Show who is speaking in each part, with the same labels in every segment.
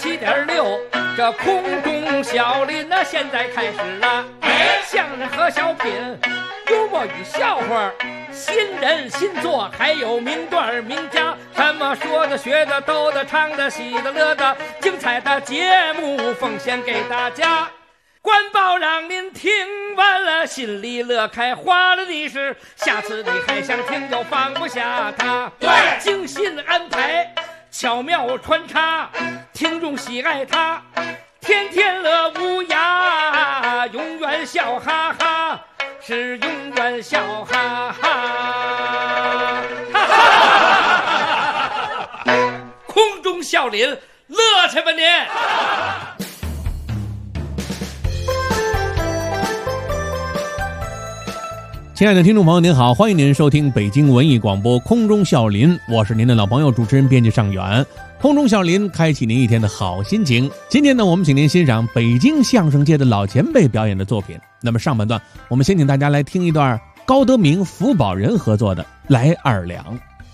Speaker 1: 87.6，这空中小林呢，现在开始了。相声和小品，幽默与笑话，新人新作，还有名段名家，什么说的、学的、逗的、唱的、喜的、乐的，精彩的节目奉献给大家。官报让您听完了心里乐开花了的是，下次你还想听就放不下它。对，精心安排，巧妙穿插，听众喜爱它，天天乐无涯，永远笑哈哈，是永远笑哈哈。空中笑林，乐去吧您！
Speaker 2: 亲爱的听众朋友您好，欢迎您收听北京文艺广播空中笑林，我是您的老朋友主持人编辑尚远。空中笑林开启您一天的好心情。今天呢，我们请您欣赏北京相声界的老前辈表演的作品。那么上半段我们先请大家来听一段高德明、福宝仁合作的《来二两》。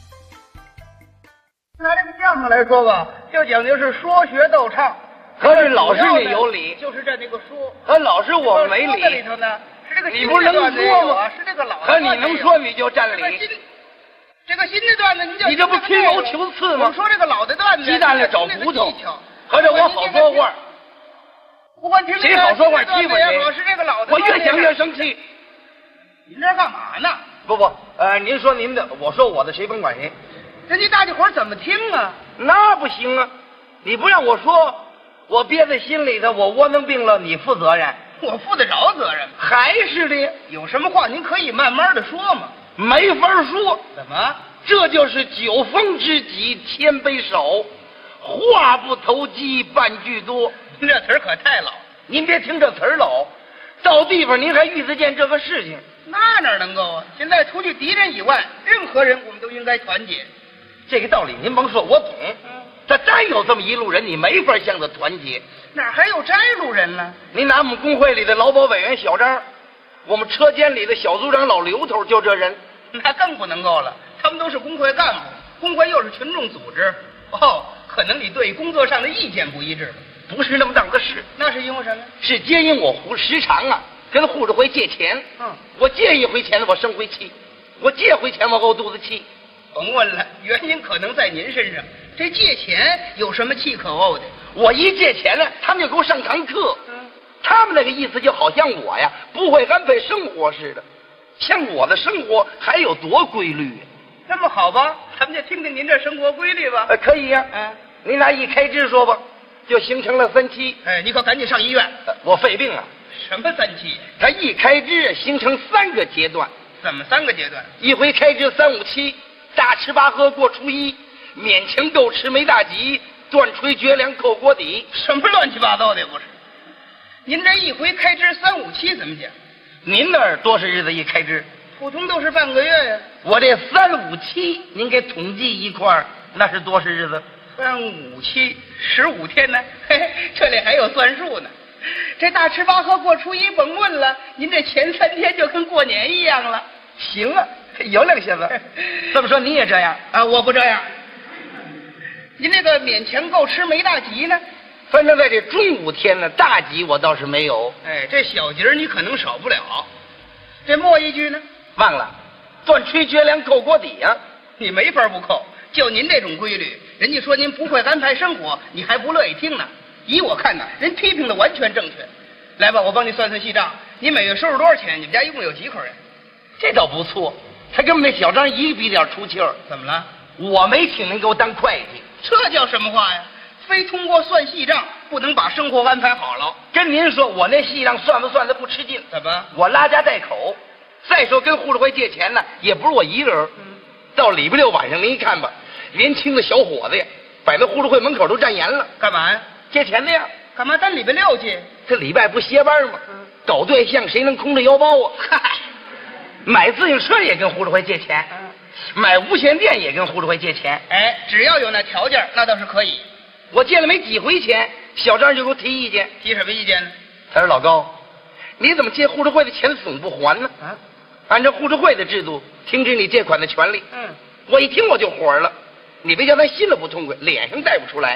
Speaker 3: 拿这个相声来说吧，就讲究是说学逗唱，
Speaker 4: 可是老师你有理，
Speaker 3: 就是这那个说，
Speaker 4: 可老师我没理。
Speaker 3: 这里头呢是这个
Speaker 4: 你不是能说吗？
Speaker 3: 是这个老的，
Speaker 4: 可你能说你就占理。
Speaker 3: 这个新的段子
Speaker 4: 你这不吹毛求疵吗？
Speaker 3: 我说这个老的段子，
Speaker 4: 鸡蛋里找骨头，合着我好说话。
Speaker 3: 不管听
Speaker 4: 谁好说话欺负谁，
Speaker 3: 是这个老的，
Speaker 4: 我越想越生气。
Speaker 3: 您这干嘛呢？
Speaker 4: 不，您说您的，我说我的，谁甭管谁。
Speaker 3: 人家大家伙怎么听啊？
Speaker 4: 那不行啊！你不让我说，我憋在心里头，我窝囊病了，你负责任。
Speaker 3: 我负得着责任吗？
Speaker 4: 还是的，
Speaker 3: 有什么话您可以慢慢的说嘛。
Speaker 4: 没法说。
Speaker 3: 怎么？
Speaker 4: 这就是酒逢知己千杯少，话不投机半句多。
Speaker 3: 您这词儿可太老。
Speaker 4: 您别听这词儿老，到地方您还遇得见这个事情。
Speaker 3: 那哪能够啊？现在除去敌人以外，任何人我们都应该团结。
Speaker 4: 这个道理您甭说，我懂。他真有这么一路人，你没法向他团结。
Speaker 3: 哪还有摘路人呢？
Speaker 4: 您拿我们工会里的劳保委员小张，我们车间里的小组长老刘头，就这人，
Speaker 3: 那更不能够了。他们都是工会干部，工会又是群众组织。可能你对工作上的意见不一致，
Speaker 4: 不是那么当个事。
Speaker 3: 那是因为什么？
Speaker 4: 是皆因我时常跟互助会借钱。我借一回钱我生回气，我借回钱我怄肚子气。
Speaker 3: 甭问了，原因可能在您身上。这借钱有什么气可怄的？
Speaker 4: 我一借钱呢，他们就给我上堂课。他们那个意思就好像我呀不会安排生活似的，像我的生活还有多规律呀。
Speaker 3: 那么好吧，咱们就听听您这生活规律吧。
Speaker 4: 可以呀。您拿一开支说吧，就形成了3期。
Speaker 3: 你可赶紧上医院。
Speaker 4: 我肺病啊。
Speaker 3: 什么3期？
Speaker 4: 他一开支形成3个阶段。
Speaker 3: 怎么3个阶段？
Speaker 4: 一回开支3、5期，大吃八喝过初一，勉强够吃没大吉，断炊绝粮扣锅底。
Speaker 3: 什么乱七八糟的不是？您这一回开支3、5期怎么讲？
Speaker 4: 您那儿多少日子一开支？
Speaker 3: 普通都是半个月呀。
Speaker 4: 我这3、5期您给统计一块儿，那是多少日子
Speaker 3: ？3、5期15天呢。这里还有算数呢。这大吃八喝过初一甭问了，您这前3天就跟过年一样了。
Speaker 4: 行啊，有两下子。这么说你也这样
Speaker 3: 啊？我不这样。您那个勉强够吃没大吉呢？
Speaker 4: 反正在这中午天呢，大吉我倒是没有。
Speaker 3: 这小节你可能少不了。这末一句呢？
Speaker 4: 忘了，断炊绝粮扣锅底啊！
Speaker 3: 你没法不扣。就您这种规律，人家说您不会安排生活，你还不乐意听呢。依我看呢，人批评的完全正确。来吧，我帮你算算细账。你每月收入多少钱？你们家一共有几口人？
Speaker 4: 这倒不错，他跟我们那小张一个比点出气儿。
Speaker 3: 怎么了？
Speaker 4: 我没请您给我当会计。
Speaker 3: 这叫什么话呀？非通过算细账，不能把生活安排好了。
Speaker 4: 跟您说，我那细账算不算的不吃劲？
Speaker 3: 怎么？
Speaker 4: 我拉家带口。再说跟互助会借钱呢，也不是我一个人。到礼拜6晚上您一看吧，年轻的小伙子呀，摆在互助会门口都站严了。
Speaker 3: 干嘛呀？
Speaker 4: 借钱的呀。
Speaker 3: 干嘛单礼拜6借？
Speaker 4: 这礼拜不歇班吗？搞对象谁能空着腰包啊？买自行车也跟互助会借钱，买无线电也跟互助会借钱。
Speaker 3: 只要有那条件，那倒是可以。
Speaker 4: 我借了没几回钱，小张就给我提意见。
Speaker 3: 提什么意见呢？
Speaker 4: 他说：“老高，你怎么借互助会的钱总不还呢？按照互助会的制度，停止你借款的权利。我一听我就火了，你别叫他心里不痛快，脸上带不出来。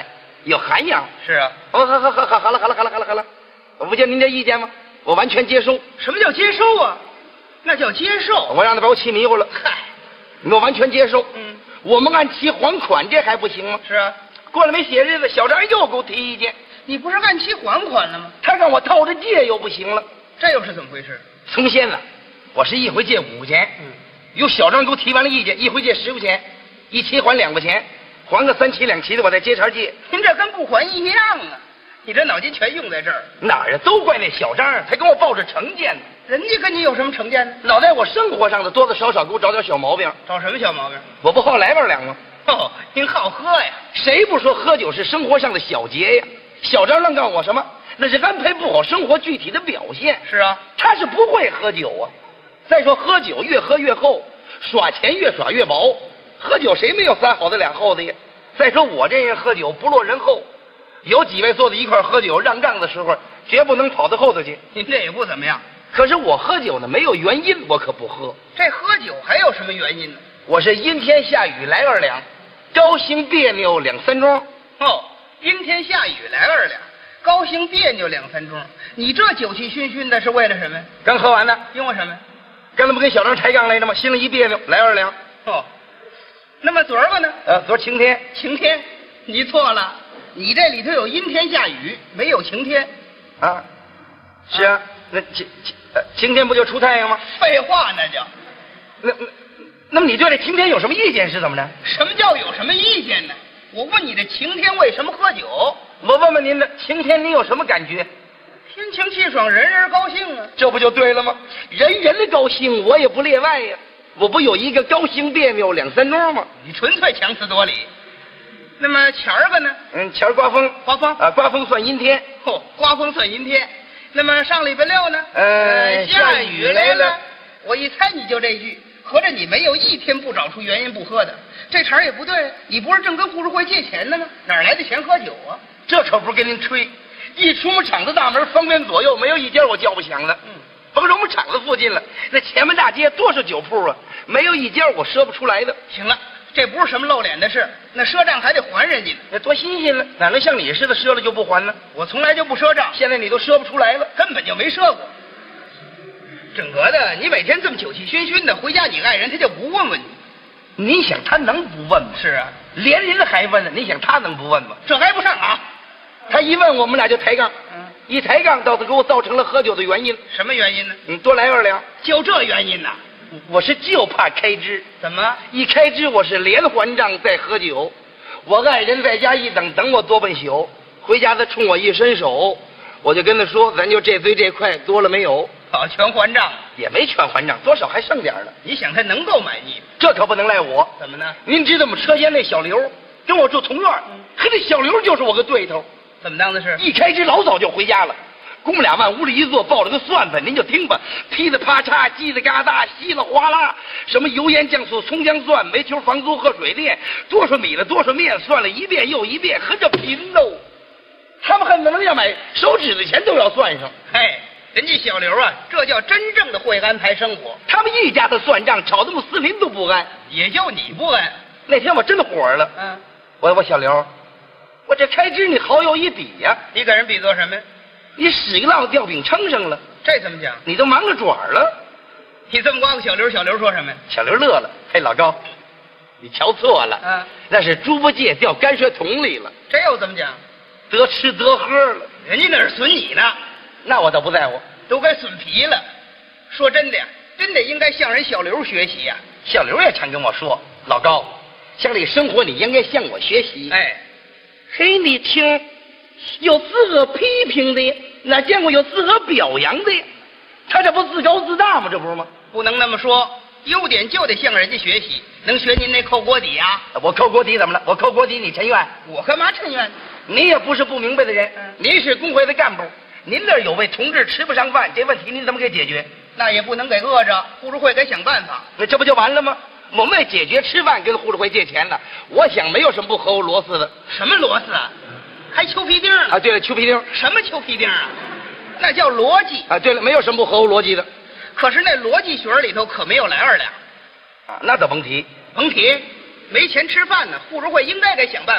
Speaker 4: 有涵养。
Speaker 3: 是啊。
Speaker 4: 好了，我不接您这意见吗？我完全接受。
Speaker 3: 什么叫接受啊？那叫接受。
Speaker 4: 我让他把我气迷糊了。
Speaker 3: 嗨，
Speaker 4: 我完全接受。
Speaker 3: 嗯，
Speaker 4: 我们按期还款，这还不行吗？
Speaker 3: 是啊。
Speaker 4: 过了没些日子，小张又给我提意见。
Speaker 3: 你不是按期还款了吗？
Speaker 4: 他让我套着借又不行了。
Speaker 3: 这又是怎么回事？
Speaker 4: 从前呢，我是一回借5块钱，有小张给我提完了意见，一回借10块钱，一期还2块钱，还个3期2期的，我再接茬借。
Speaker 3: 您这跟不还一样啊！你这脑筋全用在这儿。
Speaker 4: 哪儿啊？都怪那小张，他跟我抱着成见呢。
Speaker 3: 人家跟你有什么成见呢？
Speaker 4: 老在我生活上的多多少少给我找点小毛病。
Speaker 3: 找什么小毛病？
Speaker 4: 我不好来2两吗？
Speaker 3: 哦，您好喝呀？
Speaker 4: 谁不说喝酒是生活上的小节呀？小张愣告诉我什么？那是安排不好生活具体的表现。
Speaker 3: 是啊，
Speaker 4: 他是不会喝酒啊。再说喝酒越喝越厚，耍钱越耍越薄。喝酒谁没有3好的2厚的呀？再说我这人喝酒不落人后，有几位坐在一块喝酒让账的时候，绝不能跑到后头去。
Speaker 3: 您这也不怎么样。
Speaker 4: 可是我喝酒呢，没有原因，我可不喝。
Speaker 3: 这喝酒还有什么原因呢？
Speaker 4: 我是阴天下雨来2两，高兴别扭2、3盅。
Speaker 3: 哦，阴天下雨来2两，高兴别扭2、3盅。你这酒气熏熏的是为了什么？
Speaker 4: 刚喝完呢。
Speaker 3: 因为什么？
Speaker 4: 刚才不跟小张抬杠来着吗？心里一别扭，来2两。
Speaker 3: 哦，那么昨儿个呢？
Speaker 4: 昨儿晴天。
Speaker 3: 晴天？你错了，你这里头有阴天下雨，没有晴天。
Speaker 4: 啊，是啊，那晴天不就出太阳吗？
Speaker 3: 废话，那叫。
Speaker 4: 那么你对这晴天有什么意见是怎么着？
Speaker 3: 什么叫有什么意见呢？我问你，这晴天为什么喝酒？
Speaker 4: 我问问您的，晴天您有什么感觉？
Speaker 3: 天晴气爽，人人高兴啊！
Speaker 4: 这不就对了吗？人人高兴，我也不例外呀。我不有一个高兴别扭2、3盅吗？
Speaker 3: 你纯粹强词夺理。那么前儿个呢？
Speaker 4: 前儿刮风。
Speaker 3: 刮风
Speaker 4: 啊，刮风算阴天。
Speaker 3: 哦，刮风算阴天。那么上礼拜6呢？
Speaker 4: 下雨来了。
Speaker 3: 我一猜你就这句，合着你没有一天不找出原因不喝的。这茬也不对，你不是正跟互助会借钱呢吗？哪来的钱喝酒啊？
Speaker 4: 这可不是跟您吹，一出我们厂子大门，方圆左右没有一家我叫不响的。甭说我们厂子附近了，那前门大街多少酒铺啊，没有一家我赊不出来的。
Speaker 3: 行了，这不是什么露脸的事，那赊账还得还人家呢。
Speaker 4: 那多新鲜了，哪能像你似的赊了就不还呢？
Speaker 3: 我从来就不赊账，
Speaker 4: 现在你都赊不出来了，
Speaker 3: 根本就没赊过。整个的，你每天这么酒气熏熏的，回家你爱人他就不问问你。
Speaker 4: 你想他能不问吗？
Speaker 3: 是啊，
Speaker 4: 连人还问了，你想他能不问吗？
Speaker 3: 这还不上啊！
Speaker 4: 他一问，我们俩就抬杠。一抬杠倒是给我造成了喝酒的原因。
Speaker 3: 什么原因呢？
Speaker 4: 你多来2两。
Speaker 3: 就这原因呐？
Speaker 4: 我是就怕开支。
Speaker 3: 怎么？
Speaker 4: 一开支我是连还账再喝酒。我爱人在家一等我多半宿，回家他冲我一伸手，我就跟他说，咱就这堆这块，多了没有？
Speaker 3: 好，全还账。
Speaker 4: 也没全还账，多少还剩点呢。
Speaker 3: 你想他能够满意？
Speaker 4: 这可不能赖我。
Speaker 3: 怎么呢？
Speaker 4: 您知道我们车间那小刘跟我住同院，可这小刘就是我个对头。
Speaker 3: 怎么当的是？
Speaker 4: 一开支老早就回家了，姑母俩往屋里一坐，抱着个蒜盆，您就听吧，噼里啪嚓，叽里嘎哒，稀里哗啦，什么油盐酱醋葱姜蒜，煤球房租和水电，多少米了多少面，算了一遍又一遍，和这贫喽。他们恨不能要买手指的钱都要算上。
Speaker 3: 嘿，人家小刘啊，这叫真正的会安排生活。
Speaker 4: 他们一家的算账，吵得我们4邻都不安，
Speaker 3: 也就你不安。
Speaker 4: 那天我真火了。我小刘，我这开支你好有一比呀。
Speaker 3: 你给人比作什么？
Speaker 4: 你使一烙吊饼称上了。
Speaker 3: 这怎么讲？
Speaker 4: 你都忙个爪了。
Speaker 3: 你这么夸个小刘，小刘说什么？
Speaker 4: 小刘乐了。嘿，老高，你瞧错了。那是猪八戒掉泔水桶里了。
Speaker 3: 这又怎么讲？
Speaker 4: 得吃得喝了。
Speaker 3: 人家那是损你呢。
Speaker 4: 那我倒不在乎，
Speaker 3: 都该损皮了。说真的呀，真得应该向人小刘学习呀。
Speaker 4: 小刘也常跟我说，老高，像这生活你应该向我学习。嘿，你听，有自个批评的，哪见过有自个表扬的？他这不自高自大吗？这不是吗？
Speaker 3: 不能那么说，优点就得向人家学习。能学您那扣锅底啊？
Speaker 4: 我扣锅底怎么了？我扣锅底你陈愿？
Speaker 3: 我干嘛陈愿？
Speaker 4: 你也不是不明白的人，您是工会的干部，您那儿有位同志吃不上饭，这问题您怎么给解决？
Speaker 3: 那也不能给饿着，互助会得想办法。
Speaker 4: 那这不就完了吗？我们为解决吃饭跟互助会借钱呢，我想没有什么不合乎螺丝的。
Speaker 3: 什么螺丝啊？还揪皮钉呢？
Speaker 4: 啊，对了，揪皮钉。
Speaker 3: 什么揪皮钉啊？那叫逻辑。
Speaker 4: 啊，对了，没有什么不合乎逻辑的。
Speaker 3: 可是那逻辑学里头可没有来2两。
Speaker 4: 啊，那倒甭提，
Speaker 3: 甭提，没钱吃饭呢，互助会应该给想办法。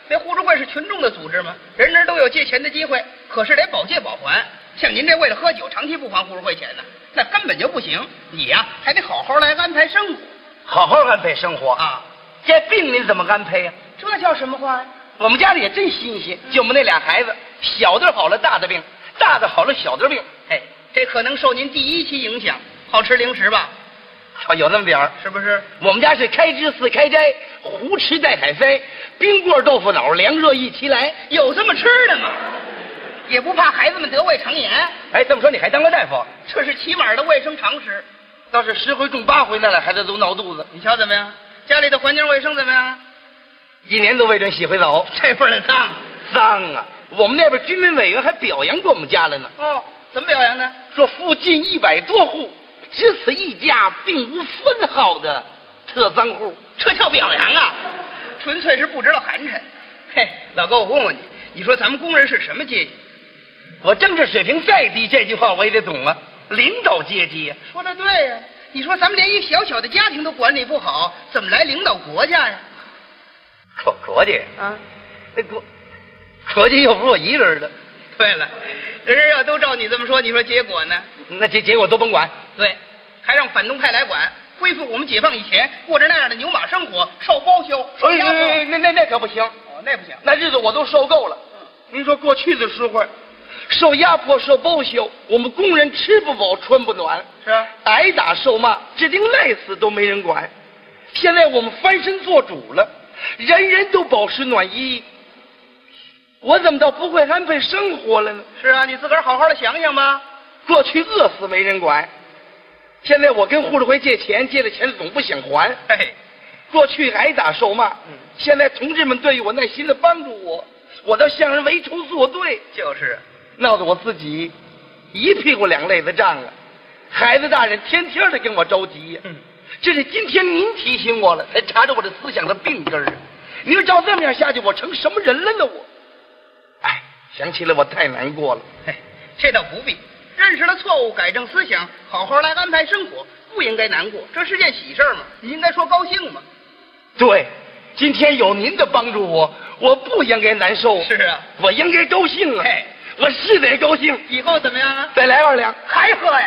Speaker 3: 那互助会是群众的组织吗？人人都有借钱的机会，可是得保借保还。像您这为了喝酒长期不还互助会钱呢，那根本就不行。你呀，还得好好来安排生活。
Speaker 4: 好好安排生活
Speaker 3: 啊！
Speaker 4: 这病您怎么安排呀？
Speaker 3: 这叫什么话呀？
Speaker 4: 我们家里也真新鲜，就我们那俩孩子，小的好了大的病，大的好了小的病。
Speaker 3: 哎，这可能受您第一期影响，好吃零食吧？
Speaker 4: 有那么点儿，
Speaker 3: 是不是？
Speaker 4: 我们家是开枝四开斋，胡吃带海塞，冰棍豆腐脑，凉热一起来。
Speaker 3: 有这么吃的吗？也不怕孩子们得胃肠炎？
Speaker 4: 哎，这么说你还当个大夫？
Speaker 3: 这是起码的卫生常识。
Speaker 4: 倒是10回中8回，那俩孩子都闹肚子。
Speaker 3: 你瞧怎么样？家里的环境卫生怎么样？
Speaker 4: 一年都未准洗回澡，
Speaker 3: 这份儿的脏。
Speaker 4: 脏啊！我们那边居民委员还表扬过我们家了呢。
Speaker 3: 哦，怎么表扬呢？
Speaker 4: 说附近100多户，只此一家，并无分号的特脏户。
Speaker 3: 这叫表扬啊！纯粹是不知道寒碜。嘿，老哥，我问问你，你说咱们工人是什么阶级？
Speaker 4: 我政治水平再低，这句话我也得懂啊。领导阶级呀，
Speaker 3: 说的对呀。你说咱们连一小小的家庭都管理不好，怎么来领导国家呀？
Speaker 4: 国家啊，那国家又不是我一人的。
Speaker 3: 对了，人人要都照你这么说，你说结果呢？
Speaker 4: 那结果都甭管。
Speaker 3: 对，还让反动派来管，恢复我们解放以前过着那样的牛马生活，受包销。
Speaker 4: 那可不行。
Speaker 3: 哦，那不行，
Speaker 4: 那日子我都受够了。您说过去的时候，受压迫、受包销，我们工人吃不饱、穿不暖，
Speaker 3: 是啊，
Speaker 4: 挨打受骂，指定累死都没人管。现在我们翻身做主了，人人都饱食暖衣，我怎么倒不会安排生活了呢？
Speaker 3: 是啊，你自个儿好好的想想吧。
Speaker 4: 过去饿死没人管，现在我跟互助会借钱，借了钱总不想还。
Speaker 3: 嘿，
Speaker 4: 过去挨打受骂，现在同志们对我耐心的帮助我，我倒向人为仇作对。
Speaker 3: 就是
Speaker 4: 闹得我自己一屁股2泪的账啊！孩子大人天天的跟我着急呀。这是今天您提醒我了，才查着我的思想的病根儿。你说照这么样下去，我成什么人了呢？我，哎，想起来我太难过了。
Speaker 3: 嘿，这倒不必，认识了错误，改正思想，好好来安排生活，不应该难过，这是件喜事嘛，你应该说高兴嘛。
Speaker 4: 对，今天有您的帮助我不应该难受。
Speaker 3: 是啊，
Speaker 4: 我应该高兴啊。
Speaker 3: 嘿，
Speaker 4: 我是得高兴。
Speaker 3: 以后怎么样啊？
Speaker 4: 再来2两，
Speaker 3: 还喝呀？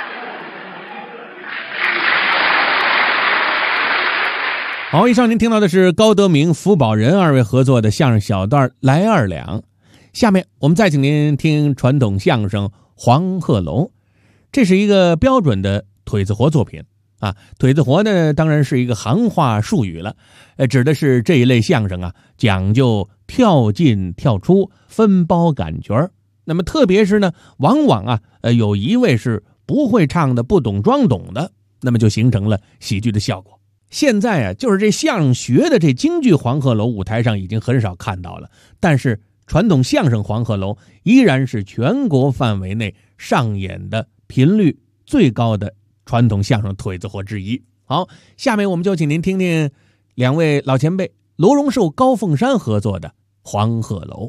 Speaker 2: 好，以上您听到的是高德明、福宝仁2位合作的相声小段《来2两》。下面我们再请您听传统相声《黄鹤楼》，这是一个标准的腿子活作品啊。腿子活呢，当然是一个行话术语了，指的是这一类相声啊，讲究跳进跳出，分包感觉。那么特别是呢，往往啊，有一位是不会唱的，不懂装懂的，那么就形成了喜剧的效果。现在啊，就是这相声学的这京剧《黄鹤楼》舞台上已经很少看到了，但是传统相声《黄鹤楼》依然是全国范围内上演的频率最高的传统相声腿子活之一。好，下面我们就请您听听2位老前辈罗荣寿、高凤山合作的《黄鹤楼》。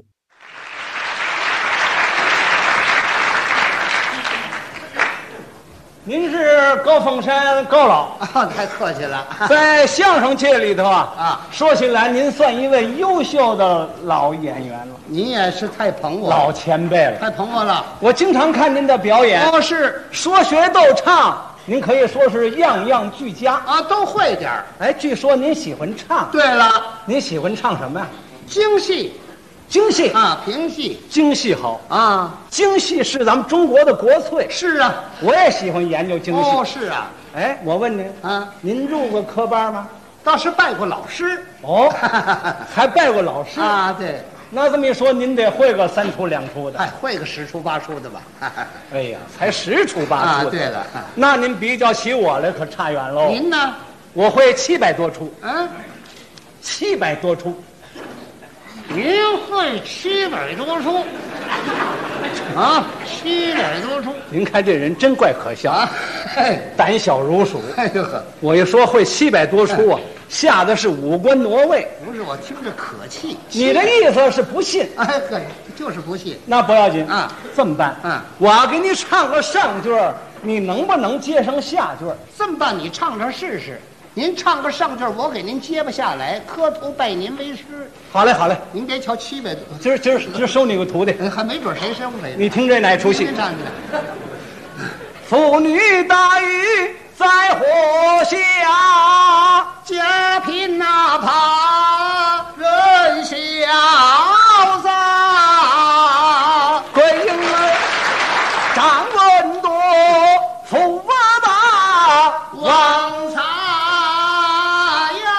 Speaker 5: 您是高凤山高老
Speaker 6: 啊，太客气了。
Speaker 5: 在相声界里头啊，说起来您算一位优秀的老演员了。
Speaker 6: 您也是太捧我，
Speaker 5: 老前辈了，
Speaker 6: 太捧我了。
Speaker 5: 我经常看您的表演，
Speaker 6: 哦，是
Speaker 5: 说学逗唱，您可以说是样样俱佳
Speaker 6: 啊，都会点儿。
Speaker 5: 哎，据说您喜欢唱。
Speaker 6: 对了，
Speaker 5: 您喜欢唱什么呀？
Speaker 6: 京戏。
Speaker 5: 京戏
Speaker 6: 啊，评戏。
Speaker 5: 京戏好
Speaker 6: 啊，
Speaker 5: 京戏是咱们中国的国粹。
Speaker 6: 是啊，
Speaker 5: 我也喜欢研究京戏。
Speaker 6: 哦，是啊。
Speaker 5: 哎，我问您
Speaker 6: 啊，
Speaker 5: 您入过科班吗？
Speaker 6: 倒是拜过老师。
Speaker 5: 哦，还拜过老师
Speaker 6: 啊？对。
Speaker 5: 那这么一说，您得会个3出2出的。
Speaker 6: 哎，会个10出8出的吧？
Speaker 5: 哎呀，才10出8出
Speaker 6: 啊！对了，
Speaker 5: 那您比较起我来可差远喽。
Speaker 6: 您呢？
Speaker 5: 我会700多出。
Speaker 6: 嗯
Speaker 5: ，700多出。
Speaker 6: 您会700多出啊？700多出。
Speaker 5: 您看这人真怪可笑
Speaker 6: 啊！
Speaker 5: 胆小如鼠。
Speaker 6: 哎呦呵，
Speaker 5: 我一说会700多出啊，吓得是5官挪位。
Speaker 6: 不是，我听着可气。
Speaker 5: 你的意思是不信？
Speaker 6: 哎，对，就是不信。
Speaker 5: 那不要紧
Speaker 6: 啊，
Speaker 5: 这么办？我要给你唱个上句儿，你能不能接上下句儿？
Speaker 6: 这么办，你唱唱试试。 您唱个上句，我给您接不下来，磕头拜您为师。
Speaker 5: 好嘞，好嘞，
Speaker 6: 您别瞧700多，
Speaker 5: 今儿收你个徒弟。
Speaker 6: 还没准谁生谁。
Speaker 5: 你听这哪出戏？
Speaker 6: 您唱去了。
Speaker 5: 妇女大雨在火下，
Speaker 6: 家贫哪怕人潇洒，
Speaker 5: 桂英儿张文多，驸马大
Speaker 6: 旺财呀！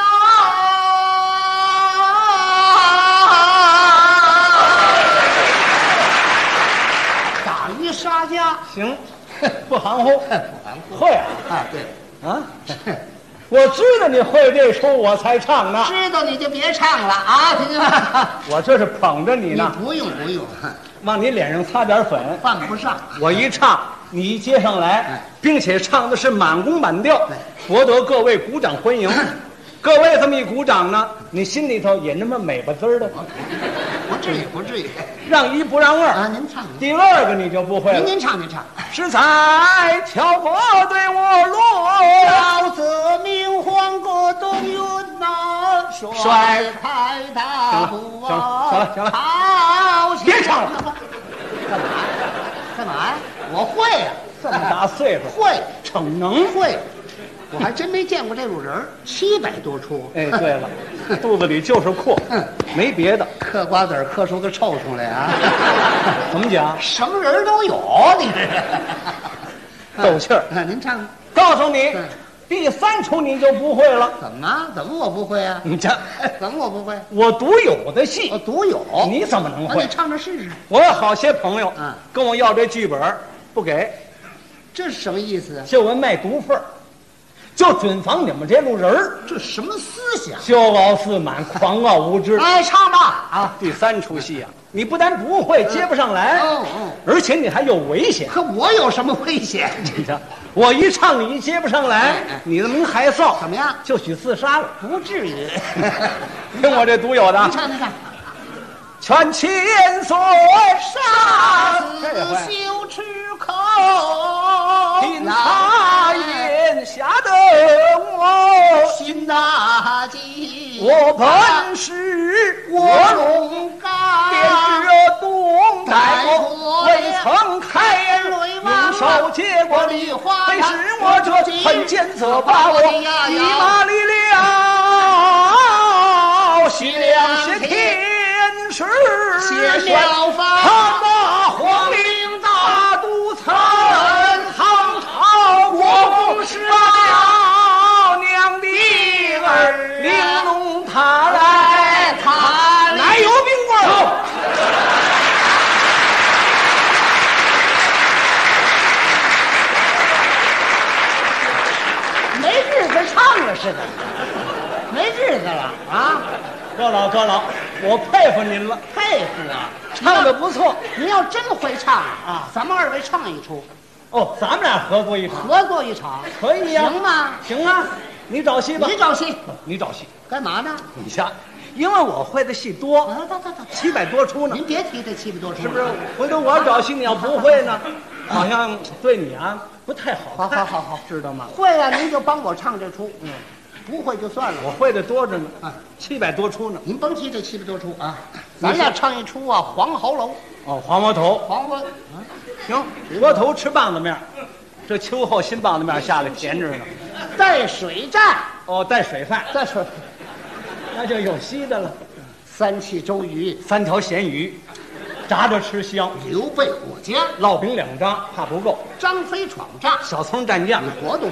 Speaker 6: 大雨杀家，
Speaker 5: 行，不含糊，会啊
Speaker 6: 啊，对，
Speaker 5: 啊！我知道你会这出，我才唱呢。
Speaker 6: 知道你就别唱了啊，听见吗？
Speaker 5: 我这是捧着你
Speaker 6: 你
Speaker 5: 呢，
Speaker 6: 不用，
Speaker 5: 往你脸上擦点粉。
Speaker 6: 犯不上。
Speaker 5: 我一唱，你一接上来
Speaker 6: 哎，
Speaker 5: 并且唱的是满弓满调
Speaker 6: 对，
Speaker 5: 博得各位鼓掌欢迎。各位这么一鼓掌呢，你心里头也那么美吧滋儿的，
Speaker 6: 不至于
Speaker 5: 让一不让二。
Speaker 6: 啊！您唱，
Speaker 5: 第二个你就不会了。
Speaker 6: 您唱，
Speaker 5: 是在挑拨对我落，
Speaker 6: 老子明皇阁东云呐，帅派大步啊！
Speaker 5: 行了
Speaker 6: 好，
Speaker 5: 别唱了，
Speaker 6: 干嘛呀？我会呀，
Speaker 5: 这么大岁数，
Speaker 6: 会
Speaker 5: 逞能。
Speaker 6: 会，我还真没见过这种人，700多出。
Speaker 5: 哎，对了，肚子里就是阔，没别的。
Speaker 6: 嗑瓜子儿嗑出个臭虫来啊！
Speaker 5: 怎么讲？
Speaker 6: 什么人都有，你这
Speaker 5: 斗气儿。
Speaker 6: 您唱，
Speaker 5: 告诉你
Speaker 6: 嗯，
Speaker 5: 第3出你就不会了。
Speaker 6: 怎么我不会啊？
Speaker 5: 你这
Speaker 6: 怎么我不会？
Speaker 5: 我独有的戏
Speaker 6: 我，独有，
Speaker 5: 你怎么能会
Speaker 6: 那你？唱着试试。
Speaker 5: 我有好些朋友，
Speaker 6: 嗯
Speaker 5: 跟我要这剧本，不给，
Speaker 6: 这是什么意思啊？
Speaker 5: 就我卖毒份儿，就准防你们这路人儿
Speaker 6: 这什么思想？
Speaker 5: 骄傲自满、狂傲无知。
Speaker 6: 哎，唱吧啊！
Speaker 5: 第3出戏啊，你不但不会，接不上来，而且你还有危险。
Speaker 6: 可我有什么危险？
Speaker 5: 你瞧，我一唱你一接不上来，你的名还臊，
Speaker 6: 怎么样？
Speaker 5: 就许自杀了。
Speaker 6: 不至于。
Speaker 5: 听我这独有的啊
Speaker 6: 您，唱，
Speaker 5: 劝千岁
Speaker 6: 杀
Speaker 5: 这回
Speaker 6: 死羞耻口，
Speaker 5: 听他言吓得我
Speaker 6: 心大惊。
Speaker 5: 我本是
Speaker 6: 卧龙
Speaker 5: 便
Speaker 6: 岗，
Speaker 5: 知东代国未曾开言，用手接过梨花，非是我这恨奸则把我一马离了，西凉些天师
Speaker 6: 谢了法
Speaker 5: 他把皇陵大都曾唐朝国不是了娘的儿玲珑他来他哪有冰棍儿？
Speaker 6: 没日子唱了似的，没日子了啊！
Speaker 5: 高老，我佩服您了，
Speaker 6: 佩服啊！
Speaker 5: 唱的不错。
Speaker 6: 您要真会唱啊，咱们2位唱一出，
Speaker 5: 哦，咱们俩合作一场，
Speaker 6: 合作一场，
Speaker 5: 可以呀、
Speaker 6: 行吗？
Speaker 5: 行啊，你找戏吧。
Speaker 6: 你找戏
Speaker 5: 你找戏。
Speaker 6: 干嘛呢？
Speaker 5: 你瞧，因为我会的戏多
Speaker 6: 啊，走
Speaker 5: ，700多出呢，
Speaker 6: 您别提这700多出了，
Speaker 5: 是不是？回头我要找戏，你要不会呢，好像对你啊不太好看。
Speaker 6: 好，
Speaker 5: 知道吗？
Speaker 6: 会啊，您就帮我唱这出，不会就算了。
Speaker 5: 我会的多着呢
Speaker 6: 啊
Speaker 5: ，700多出呢。
Speaker 6: 您甭提这700多出啊，咱俩唱一出啊，黄喉楼，
Speaker 5: 哦，黄窝头，
Speaker 6: 黄花，
Speaker 5: 行，窝头吃棒子面儿，这秋后新棒子面儿下来甜着呢。
Speaker 6: 带水战，
Speaker 5: 哦，带水饭，
Speaker 6: 再说
Speaker 5: 那就有稀的了。
Speaker 6: 3气周瑜，
Speaker 5: 3条咸鱼，炸着吃香。
Speaker 6: 刘备火家，
Speaker 5: 烙饼2张，怕不够。
Speaker 6: 张飞闯帐，
Speaker 5: 小葱蘸酱，
Speaker 6: 活动。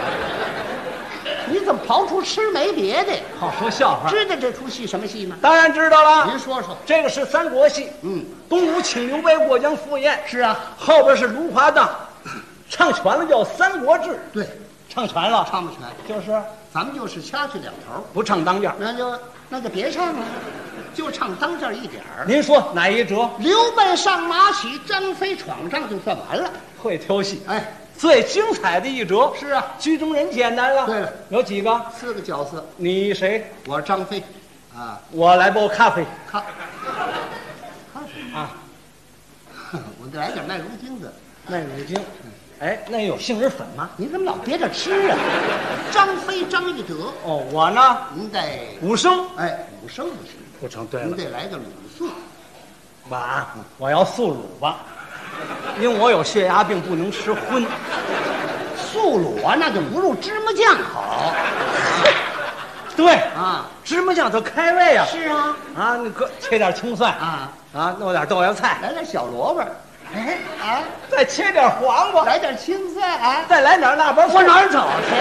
Speaker 6: 你怎么刨出吃没别的？
Speaker 5: 好说笑话。
Speaker 6: 知道这出戏什么戏吗？
Speaker 5: 当然知道了。
Speaker 6: 您说说。
Speaker 5: 这个是三国戏。东吴请刘备过江赴宴。
Speaker 6: 是啊。
Speaker 5: 后边是芦花荡，唱全了叫《三国志》。
Speaker 6: 对，
Speaker 5: 唱全了。
Speaker 6: 唱不全，
Speaker 5: 就是
Speaker 6: 咱们就是掐去2头，
Speaker 5: 不唱当间。
Speaker 6: 那就别唱了，就唱当间一点儿。
Speaker 5: 您说哪一折？
Speaker 6: 刘备上马起，张飞闯帐就算完了。
Speaker 5: 会挑戏。
Speaker 6: 哎，
Speaker 5: 最精彩的一折。
Speaker 6: 是啊，
Speaker 5: 剧中人简单了。
Speaker 6: 对了，
Speaker 5: 有几个
Speaker 6: ？4个角色。
Speaker 5: 你谁？
Speaker 6: 我是张飞，啊，
Speaker 5: 我来包咖啡。
Speaker 6: 咖啡啊，我得来点麦如精的。
Speaker 5: 卖乳精。哎，那有杏仁粉吗？
Speaker 6: 你怎么老憋着吃啊？张飞张翼德，
Speaker 5: 哦，我呢，
Speaker 6: 您得
Speaker 5: 5升。
Speaker 6: 哎，5升不行，
Speaker 5: 不成，对
Speaker 6: 您
Speaker 5: 了，
Speaker 6: 得来个卤素。
Speaker 5: 我要素卤吧，因为我有血压病，不能吃荤。
Speaker 6: 素卤啊，那就不如芝麻酱好。
Speaker 5: 对
Speaker 6: 啊，
Speaker 5: 芝麻酱它开胃啊。
Speaker 6: 是啊，
Speaker 5: 啊，你切点青蒜
Speaker 6: 啊，
Speaker 5: 弄点豆芽菜，
Speaker 6: 来点小萝卜，哎啊，
Speaker 5: 再切点黄瓜，
Speaker 6: 来点青菜啊，
Speaker 5: 再来点腊八蒜。
Speaker 6: 往哪儿走去？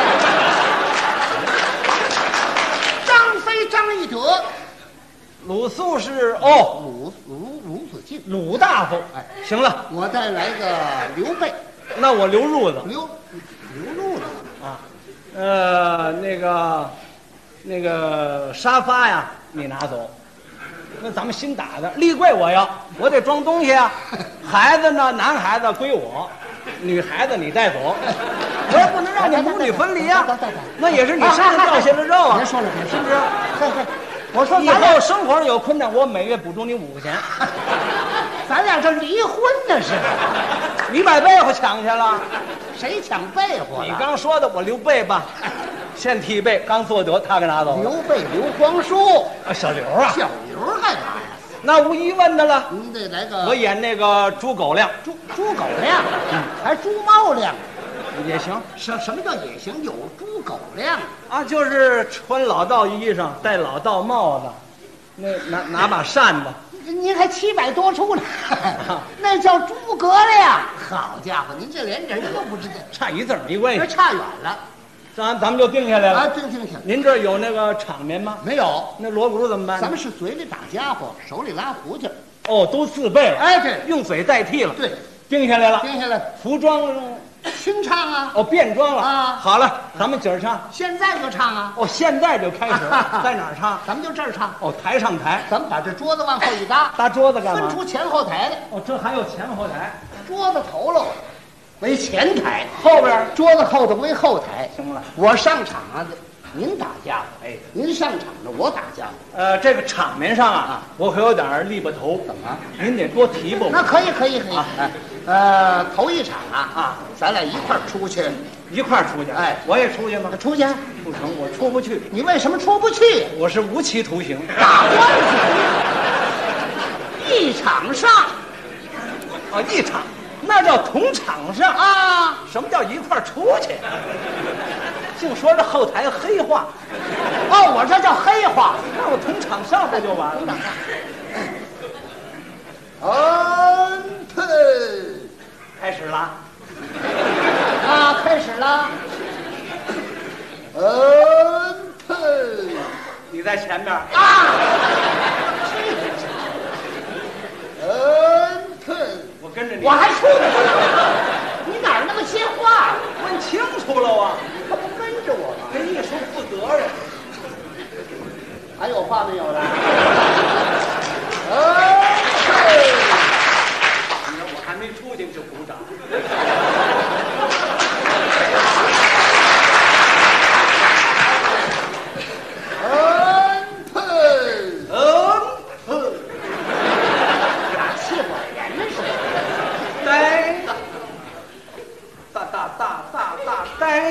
Speaker 6: 张飞张翼德，
Speaker 5: 卤素是
Speaker 6: 鲁子敬，
Speaker 5: 鲁大夫。
Speaker 6: 哎，
Speaker 5: 行了，
Speaker 6: 我再来个刘备，
Speaker 5: 那我留褥子
Speaker 6: 刘路子，
Speaker 5: 啊。那个沙发呀，你拿走。那咱们新打的立柜我要，我得装东西啊。孩子呢，男孩子归我，女孩子你带走。我也不能让你母女分离啊。那也是你身上掉下的肉啊。
Speaker 6: 别说了，别说了，
Speaker 5: 是不是？
Speaker 6: 嘿，我说
Speaker 5: 以后生活上有困难，我每月补助你5块钱。
Speaker 6: 咱俩这离婚呢是？
Speaker 5: 你把被子抢去了？
Speaker 6: 谁抢被窝了？
Speaker 5: 你刚说的，我刘备吧，现替被刚做得，他给拿走了。
Speaker 6: 刘备刘皇叔，
Speaker 5: 小刘啊，
Speaker 6: 小刘干嘛呀？
Speaker 5: 那无疑问的了。
Speaker 6: 您得来个
Speaker 5: 我演那个猪狗亮
Speaker 6: 猪狗亮，还猪猫亮，
Speaker 5: 也行
Speaker 6: 什么叫也行？有猪狗亮，
Speaker 5: 啊，就是穿老道衣裳，戴老道帽子，那拿把扇子。
Speaker 6: 您还700多处呢，那叫诸葛亮。好家伙，您这连人都不知道，
Speaker 5: 差一字儿没关系，
Speaker 6: 那差远了
Speaker 5: 咱们就定下来了。
Speaker 6: 啊！定。
Speaker 5: 您这儿有那个场面吗？
Speaker 6: 没有，
Speaker 5: 那锣鼓怎么办？
Speaker 6: 咱们是嘴里打家伙，手里拉胡琴。
Speaker 5: 哦，都自备了。
Speaker 6: 哎，对
Speaker 5: 用嘴代替了。
Speaker 6: 对，
Speaker 5: 定下来了。
Speaker 6: 定下来，
Speaker 5: 服装
Speaker 6: 清唱啊！
Speaker 5: 哦，变装了
Speaker 6: 啊
Speaker 5: 好了，咱们今儿唱。
Speaker 6: 现在就唱啊！
Speaker 5: 哦，现在就开始，在哪儿唱？
Speaker 6: 咱们就这儿唱。
Speaker 5: 哦，台上台，
Speaker 6: 咱们把这桌子往后一搭，
Speaker 5: 搭桌子干嘛？
Speaker 6: 分出前后台来。
Speaker 5: 哦，这还有前后台，
Speaker 6: 桌子头喽为前台，
Speaker 5: 后边
Speaker 6: 桌子后头为后台。
Speaker 5: 行了，
Speaker 6: 我上场啊，您打家伙；
Speaker 5: 哎，
Speaker 6: 您上场呢，我打家伙。
Speaker 5: 这个场面上啊，我可有点力不头。
Speaker 6: 怎么？
Speaker 5: 您得多提拔我。
Speaker 6: 那可以。
Speaker 5: 啊
Speaker 6: 头一场啊，咱俩一块儿出去。
Speaker 5: 一块儿出去。
Speaker 6: 哎，
Speaker 5: 我也出去吗？
Speaker 6: 出去？
Speaker 5: 不成，我出不去。
Speaker 6: 你为什么出不去？
Speaker 5: 我是无期徒刑。
Speaker 6: 打官司，一场上
Speaker 5: 哦，一场，那叫同场上。
Speaker 6: 啊！
Speaker 5: 什么叫一块儿出去？净说这后台黑话。
Speaker 6: 哦，我这叫黑话。
Speaker 5: 那我同场上不就完了吗？
Speaker 6: 安配
Speaker 5: 开始了。
Speaker 6: 啊，开始了。安配
Speaker 5: 你在前面。
Speaker 6: 啊！安配，
Speaker 5: 我跟着你。
Speaker 6: 我还出去呢。你哪儿那么些话？
Speaker 5: 问清楚了啊！
Speaker 6: 他不跟着我吗？
Speaker 5: 跟艺术负责任。
Speaker 6: 还有话没有了？
Speaker 5: 我还没出去就鼓掌。
Speaker 6: 打气管炎那是？
Speaker 5: 呆，大呆，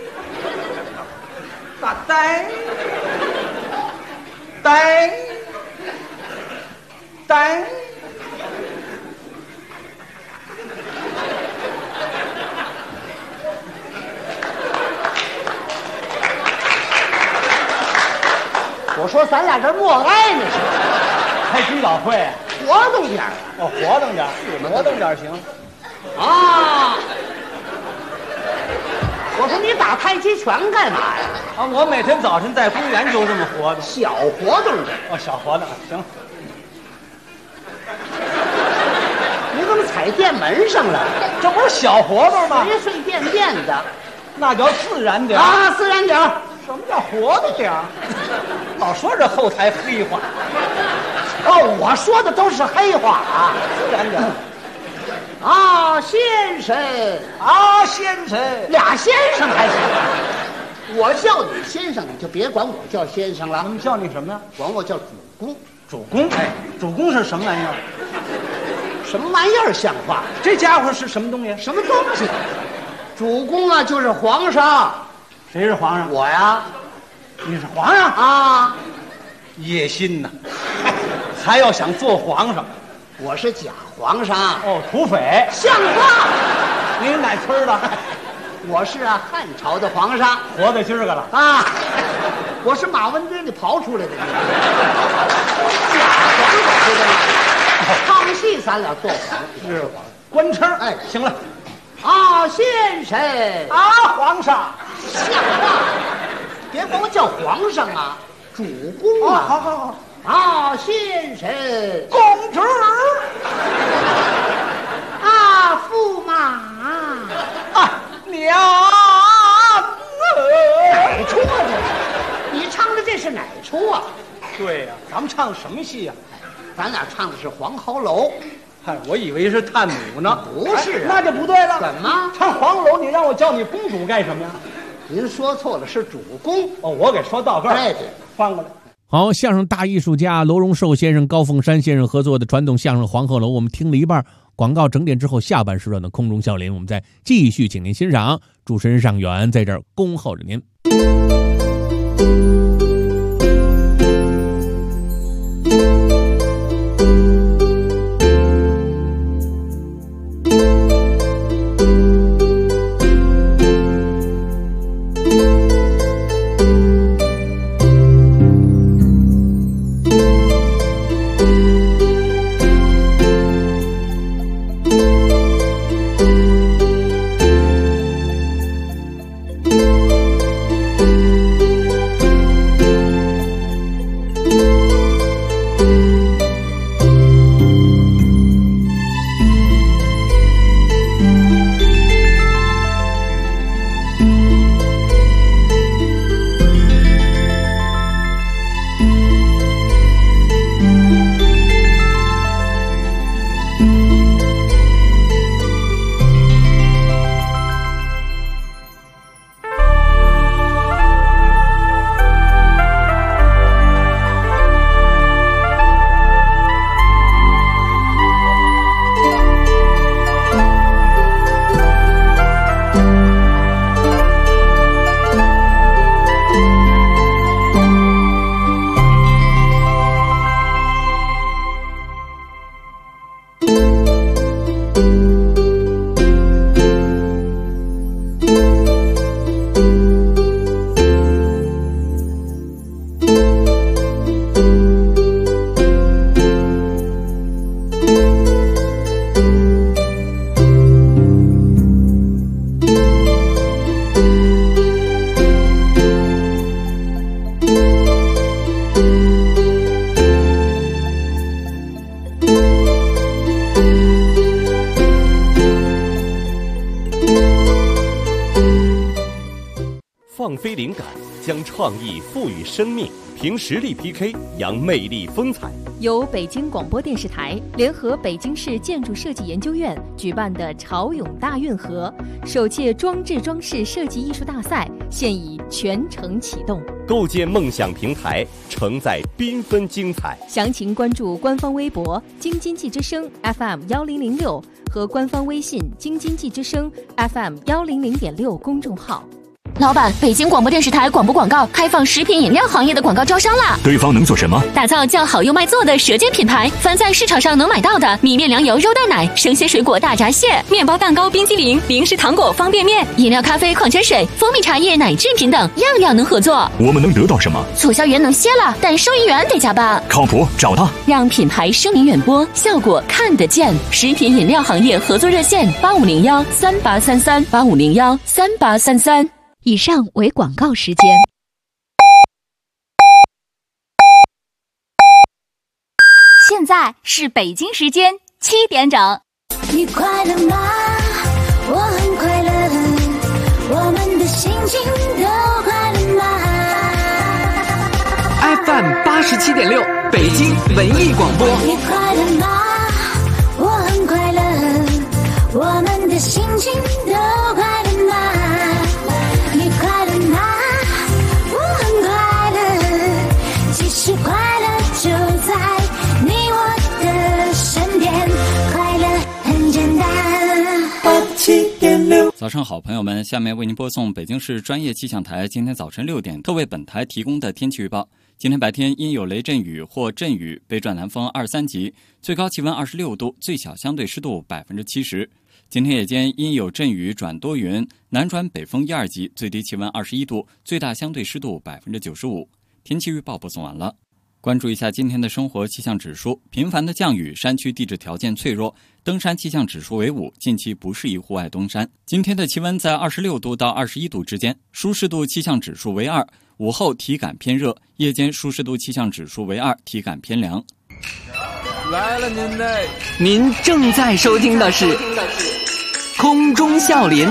Speaker 5: 大呆，呆。
Speaker 6: 我说咱俩这默哀呢是？
Speaker 5: 开追悼会，
Speaker 6: 活动点儿
Speaker 5: 哦，活动点，活动点行。
Speaker 6: 啊！我说你打太极拳干嘛呀？
Speaker 5: 啊，我每天早晨在公园就这么活动。
Speaker 6: 小活动的。
Speaker 5: 哦，小活动行。
Speaker 6: 你怎么踩电门上了？
Speaker 5: 这不是小活动吗？
Speaker 6: 随随便便的
Speaker 5: 那叫自然点
Speaker 6: 啊，自然点儿。
Speaker 5: 什么叫活动点？老说这后台黑话。
Speaker 6: 哦，我说的都是黑话啊，
Speaker 5: 自然点。
Speaker 6: 啊，先生
Speaker 5: 啊，先生，
Speaker 6: 俩先生还行。我叫你先生，你就别管我叫先生了。
Speaker 5: 他们叫你什么呀？
Speaker 6: 管我叫主公。
Speaker 5: 主公。哎，主公是什么玩意儿？
Speaker 6: 什么玩意儿像话？
Speaker 5: 这家伙是什么东西？
Speaker 6: 什么东西？主公啊，就是皇上。
Speaker 5: 谁是皇上？
Speaker 6: 我呀。
Speaker 5: 你是皇上
Speaker 6: 啊？
Speaker 5: 野心呐！还要想做皇上？
Speaker 6: 我是假皇上。
Speaker 5: 哦，土匪。
Speaker 6: 像话！
Speaker 5: 您哪村的？
Speaker 6: 我是汉朝的皇上。
Speaker 5: 活在今儿个了
Speaker 6: 啊！我是马文堆里刨出来的。假皇上知道吗？唱戏咱俩做皇
Speaker 5: 是官称。
Speaker 6: 哎，
Speaker 5: 行了。
Speaker 6: 啊，先生
Speaker 5: 啊，皇上。
Speaker 6: 像话！别管我叫皇上啊，主公啊！
Speaker 5: 好好好。
Speaker 6: 啊，先生，
Speaker 5: 公主。
Speaker 6: 啊，驸马。
Speaker 5: 啊，娘。
Speaker 6: 哪出啊这？你唱的这是哪出啊？
Speaker 5: 对呀，咱们唱的什么戏呀？
Speaker 6: 咱俩唱的是《黄鹤楼》。
Speaker 5: 嗨，我以为是探母呢。
Speaker 6: 不是，
Speaker 5: 那就不对了。
Speaker 6: 怎么
Speaker 5: 唱黄鹤楼？你让我叫你公主干什么呀？
Speaker 6: 您说错了，是主公。
Speaker 5: 哦，我给说到这儿。
Speaker 6: 哎，对，
Speaker 5: 翻过来。
Speaker 2: 好，相声大艺术家罗荣寿先生、高凤山先生合作的传统相声《黄鹤楼》，我们听了一半，广告整点之后，下半时段的空中笑林，我们再继续请您欣赏。主持人尚远在这儿恭候着您。
Speaker 7: 放飞灵感，将创意赋予生命，凭实力 PK， 扬魅力风采。
Speaker 8: 由北京广播电视台联合北京市建筑设计研究院举办的潮涌大运河首届装置装饰设计艺术大赛现已全程启动，
Speaker 7: 构建梦想平台，承载缤纷精彩。
Speaker 8: 详情关注官方微博京津冀之声 FM1006 和官方微信京津冀之声 FM100.6公众号。
Speaker 9: 老板，北京广播电视台广播广告开放食品饮料行业的广告招商啦！
Speaker 10: 对方能做什么？
Speaker 9: 打造叫好又卖座的舌尖品牌，凡在市场上能买到的米面粮油肉蛋奶、生鲜水果大闸蟹、面包蛋糕冰激凌、零食糖果方便面、饮料咖啡矿泉水、蜂蜜茶叶奶制品等，样样能合作。
Speaker 10: 我们能得到什么？
Speaker 9: 促销员能歇了，但收银员得加班。
Speaker 10: 靠谱，找他，
Speaker 9: 让品牌声名远播，效果看得见。食品饮料行业合作热线8501383385013833。
Speaker 8: 以上为广告时间。
Speaker 9: 现在是北京时间7点整。
Speaker 11: 你快乐吗？我很快乐，我们的心情都快乐吗
Speaker 12: ？FM 87.6，北京文艺广播。
Speaker 11: 你快乐吗？我很快乐，我们的心情都快乐吗？其实快乐就在你我的身边，快乐
Speaker 13: 107.6。早上好，朋友们，下面为您播送北京市专业气象台今天早晨6点特为本台提供的天气预报。今天白天因有雷阵雨或阵雨，北转南风2、3级，最高气温26度，最小相对湿度70%。今天夜间因有阵雨转多云，南转北风1、2级，最低气温21度，最大相对湿度95%。天气预报播送完了。关注一下今天的生活气象指数，频繁的降雨，山区地质条件脆弱，登山气象指数为5，近期不适宜户外登山。今天的气温在26度到21度之间，舒适度气象指数为2，午后体感偏热，夜间舒适度气象指数为2，体感偏凉。
Speaker 12: 来了您嘞！您正在收听的是空中笑林。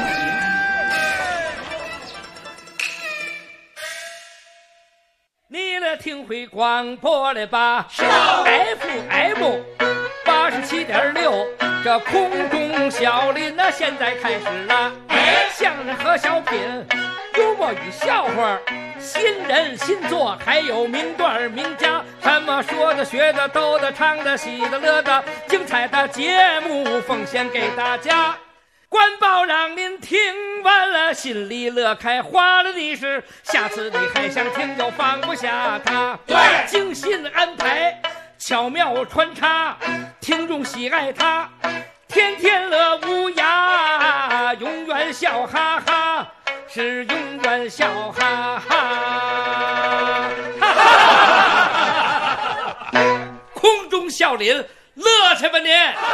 Speaker 1: 你来听会广播了吧？是啊 ，FM 87.6，这空中笑林那现在开始了。相声和小品，幽默与笑话，新人新作，还有名段名家，什么说的、学的、逗的、唱的、喜的、乐的，精彩的节目奉献给大家。官报让您听完了心里乐开花了的是，下次你还想听就放不下它。对，精心安排，巧妙穿插，听众喜爱它，天天乐无涯，永远笑哈哈，是永远笑哈哈。空中笑林，乐什么您？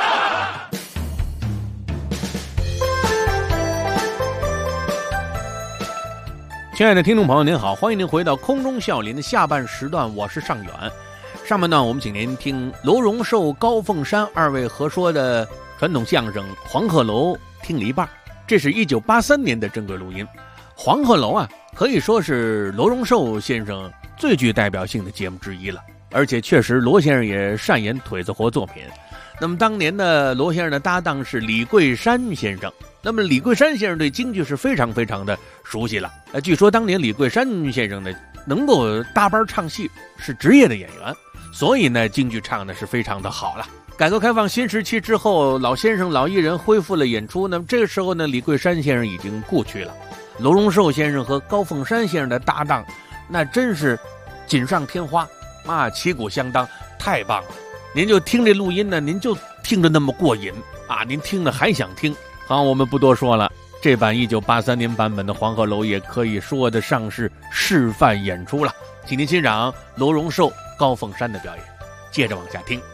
Speaker 2: 亲爱的听众朋友您好，欢迎您回到空中笑林的下半时段，我是尚远。上半段我们请您听罗荣寿、高凤山二位合说的传统相声《黄鹤楼》，听了一半。这是1983年的珍贵录音。黄鹤楼啊，可以说是罗荣寿先生最具代表性的节目之一了，而且确实罗先生也善演腿子活作品。那么当年的罗先生的搭档是李桂山先生，那么李桂山先生对京剧是非常非常的熟悉了。据说当年李桂山先生呢能够搭班唱戏，是职业的演员，所以呢京剧唱的是非常的好了。改革开放新时期之后，老先生老艺人恢复了演出，那么这个时候呢李桂山先生已经故去了，罗荣寿先生和高凤山先生的搭档那真是锦上添花啊，旗鼓相当，太棒了。您就听这录音呢，您就听着那么过瘾啊，您听着还想听。好，我们不多说了，这版1983年版本的《黄鹤楼》也可以说得上是示范演出了，请您欣赏罗荣寿、高凤山的表演。接着往下听。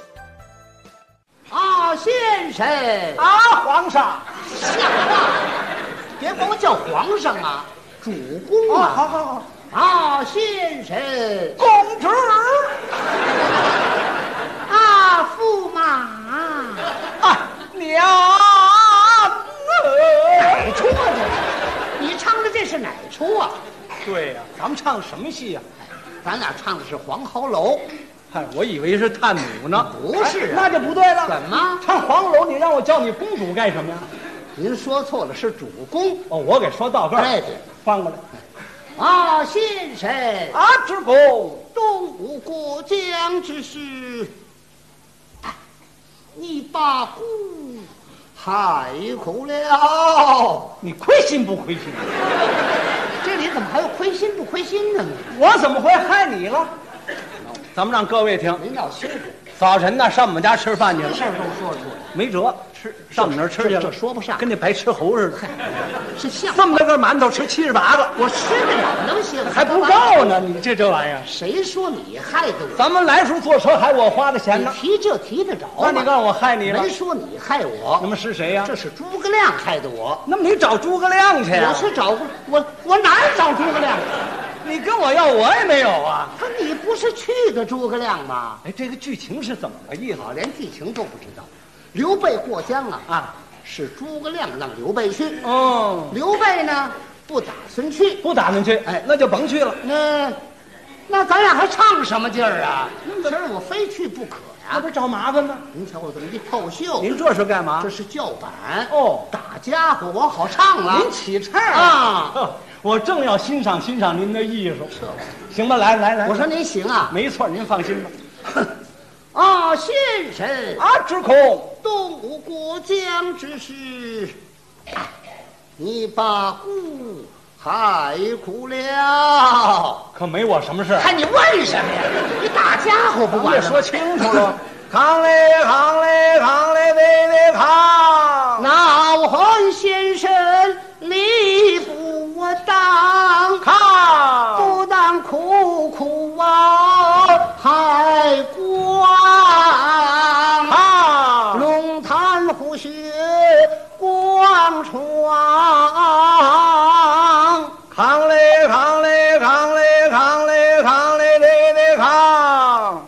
Speaker 6: 先生
Speaker 5: 啊，皇上，
Speaker 6: 像话，别管我叫皇上啊，主公啊，好，先生，
Speaker 5: 公主，
Speaker 6: 驸马，
Speaker 5: 娘。
Speaker 6: 哪出啊这？你唱的这是哪出啊？
Speaker 5: 对呀，咱们唱什么戏呀？
Speaker 6: 咱俩唱的是《黄鹤楼》。
Speaker 5: 我以为是探母呢。
Speaker 6: 不是，
Speaker 5: 那就不对了。
Speaker 6: 怎么？
Speaker 5: 唱黄鹤楼，你让我叫你公主干什么呀？
Speaker 6: 您说错了，是主公。
Speaker 5: 我给说到这儿。
Speaker 6: 对，
Speaker 5: 翻过来。
Speaker 6: 先生，
Speaker 5: 知公，
Speaker 6: 东吴过江之事，你把姑害苦了。
Speaker 5: 你亏心不亏心？
Speaker 6: 这里怎么还有亏心不亏心的呢？
Speaker 5: 我怎么会害你了？咱们让各位听，
Speaker 6: 您要辛苦。
Speaker 5: 早晨呢，上我们家吃饭去了，
Speaker 6: 这事儿都说出来，
Speaker 5: 没辙，上我们那儿吃去了，
Speaker 6: 这说不上，
Speaker 5: 跟那白吃猴似的。
Speaker 6: 是像
Speaker 5: 这么大个馒头吃78个，
Speaker 6: 我吃得了能行？
Speaker 5: 还不够呢！你这玩意儿，
Speaker 6: 谁说你害的我？
Speaker 5: 咱们来时候坐车还我花的钱呢。
Speaker 6: 提这提得着？
Speaker 5: 那你告诉我害你了？
Speaker 6: 没说你害我。
Speaker 5: 那么是谁呀？
Speaker 6: 这是诸葛亮害的我。
Speaker 5: 那么你找诸葛亮去呀？
Speaker 6: 我是找我哪儿找诸葛亮？
Speaker 5: 你跟我要我也没有啊！
Speaker 6: 你不是去的诸葛亮吗？
Speaker 5: 这个剧情是怎么个意思？
Speaker 6: 连剧情都不知道。刘备过江是诸葛亮让刘备去。刘备呢不打算去，
Speaker 5: 那就甭去了。
Speaker 6: 那咱俩还唱什么劲儿啊？今儿我非去不可呀！
Speaker 5: 那不是找麻烦吗？
Speaker 6: 您瞧我这么一透袖，
Speaker 5: 您这是干嘛？
Speaker 6: 这是叫板打家伙，我好唱了。
Speaker 5: 您起唱啊！我正要欣赏欣赏您的艺术，行吧？来，
Speaker 6: 我说您行啊，
Speaker 5: 没错，您放心吧。
Speaker 6: 先生
Speaker 5: 啊，知空，
Speaker 6: 东吴过江之时，你把姑害苦了，
Speaker 5: 可没我什么事。
Speaker 6: 看你问什么呀？你打家伙不管
Speaker 5: 也说清楚了。扛嘞扛嘞扛嘞嘞嘞扛！
Speaker 6: 那汉先生理不当，
Speaker 5: 扛
Speaker 6: 不但苦苦啊，还光
Speaker 5: 扛
Speaker 6: 龙潭虎穴光闯，
Speaker 5: 扛嘞扛嘞扛嘞扛嘞扛嘞嘞嘞扛！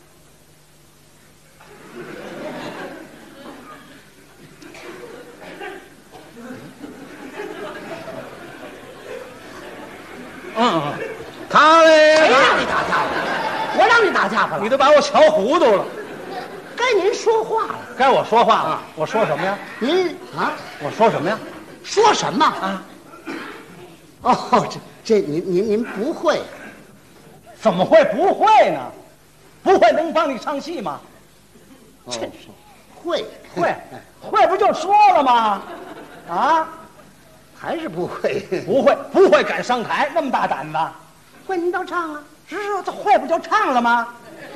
Speaker 5: 扛嘞！
Speaker 6: 谁让你打架了？我让你打架了？
Speaker 5: 你都把我瞧糊涂了。
Speaker 6: 该您说话了。
Speaker 5: 该我说话了。我说什么呀？
Speaker 6: 您啊？
Speaker 5: 我说什么呀？
Speaker 6: 说什么
Speaker 5: 啊？
Speaker 6: 哦，这您不会？
Speaker 5: 怎么会不会呢？不会能帮你唱戏吗？
Speaker 6: 真是会
Speaker 5: 不就说了吗？啊？
Speaker 6: 还是不会？
Speaker 5: 不会敢上台，那么大胆子？
Speaker 6: 会您倒唱啊！
Speaker 5: 是这会不就唱了吗？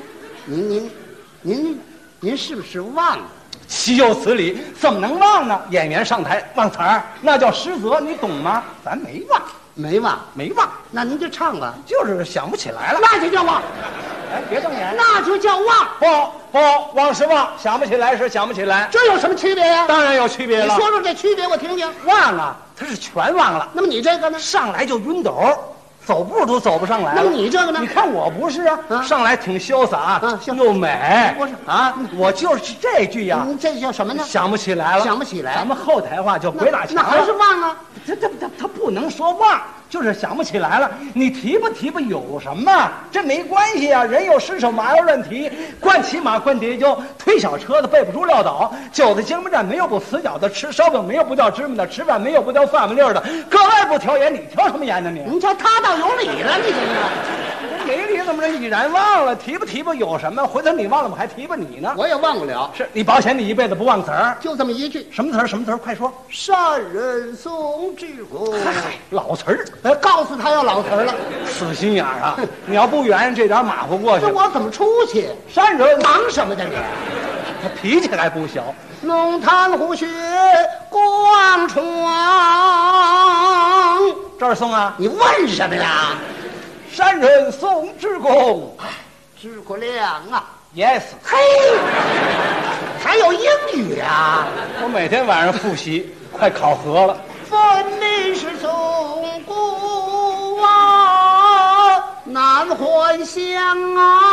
Speaker 6: 您是不是忘了？
Speaker 5: 岂有此理！怎么能忘呢？演员上台忘词儿，那叫失责，你懂吗？咱没忘，没忘。
Speaker 6: 那您就唱吧。
Speaker 5: 就是想不起来了，
Speaker 6: 那就叫忘。
Speaker 5: 哎，别瞪眼。
Speaker 6: 那就叫忘。
Speaker 5: 不，忘是忘，想不起来是想不起来。
Speaker 6: 这有什么区别呀？
Speaker 5: 当然有区别了。
Speaker 6: 你说说这区别，我听听。
Speaker 5: 忘啊，他是全忘了。
Speaker 6: 那么你这个呢？
Speaker 5: 上来就晕斗，走步都走不上来了。
Speaker 6: 那么你这个呢？
Speaker 5: 你看我不是啊，上来挺潇洒，又美。
Speaker 6: 不是
Speaker 5: 啊，我就是这句呀。
Speaker 6: 这叫什么呢？
Speaker 5: 想不起来了，
Speaker 6: 想不起来。
Speaker 5: 咱们后台话叫鬼打墙。
Speaker 6: 那还是忘啊？
Speaker 5: 他不能说忘，就是想不起来了。你提吧有什么？这没关系啊。人有失手马要乱提，惯骑马惯跌跤，推小车的背不住撂倒，酒在江边站没有不死脚的，吃烧饼没有不掉芝麻的，吃饭没有不掉蒜末粒的。各位不挑眼，你挑什么眼呢你？
Speaker 6: 你瞧他倒有理了，你这个。
Speaker 5: 没理怎么着？已然忘了，提吧有什么？回头你忘了，我还提吧你呢。
Speaker 6: 我也忘不了。
Speaker 5: 是你保险你一辈子不忘词儿，
Speaker 6: 就这么一句。
Speaker 5: 什么词儿？快说。
Speaker 6: 善人宋之公。
Speaker 5: 老词儿。
Speaker 6: 告诉他要老词儿了。
Speaker 5: 死心眼儿啊！你要不圆这点马虎过去，
Speaker 6: 那我怎么出去？
Speaker 5: 善人
Speaker 6: 忙什么的你？
Speaker 5: 他脾气还不小。
Speaker 6: 龙潭虎穴光闯。
Speaker 5: 这儿送啊？
Speaker 6: 你问什么呀？
Speaker 5: 善人宋之公，
Speaker 6: 诸葛亮啊
Speaker 5: ，yes。
Speaker 6: 嘿，还有英语啊！
Speaker 5: 我每天晚上复习，快考核了。
Speaker 6: 分明是宋国啊，难还乡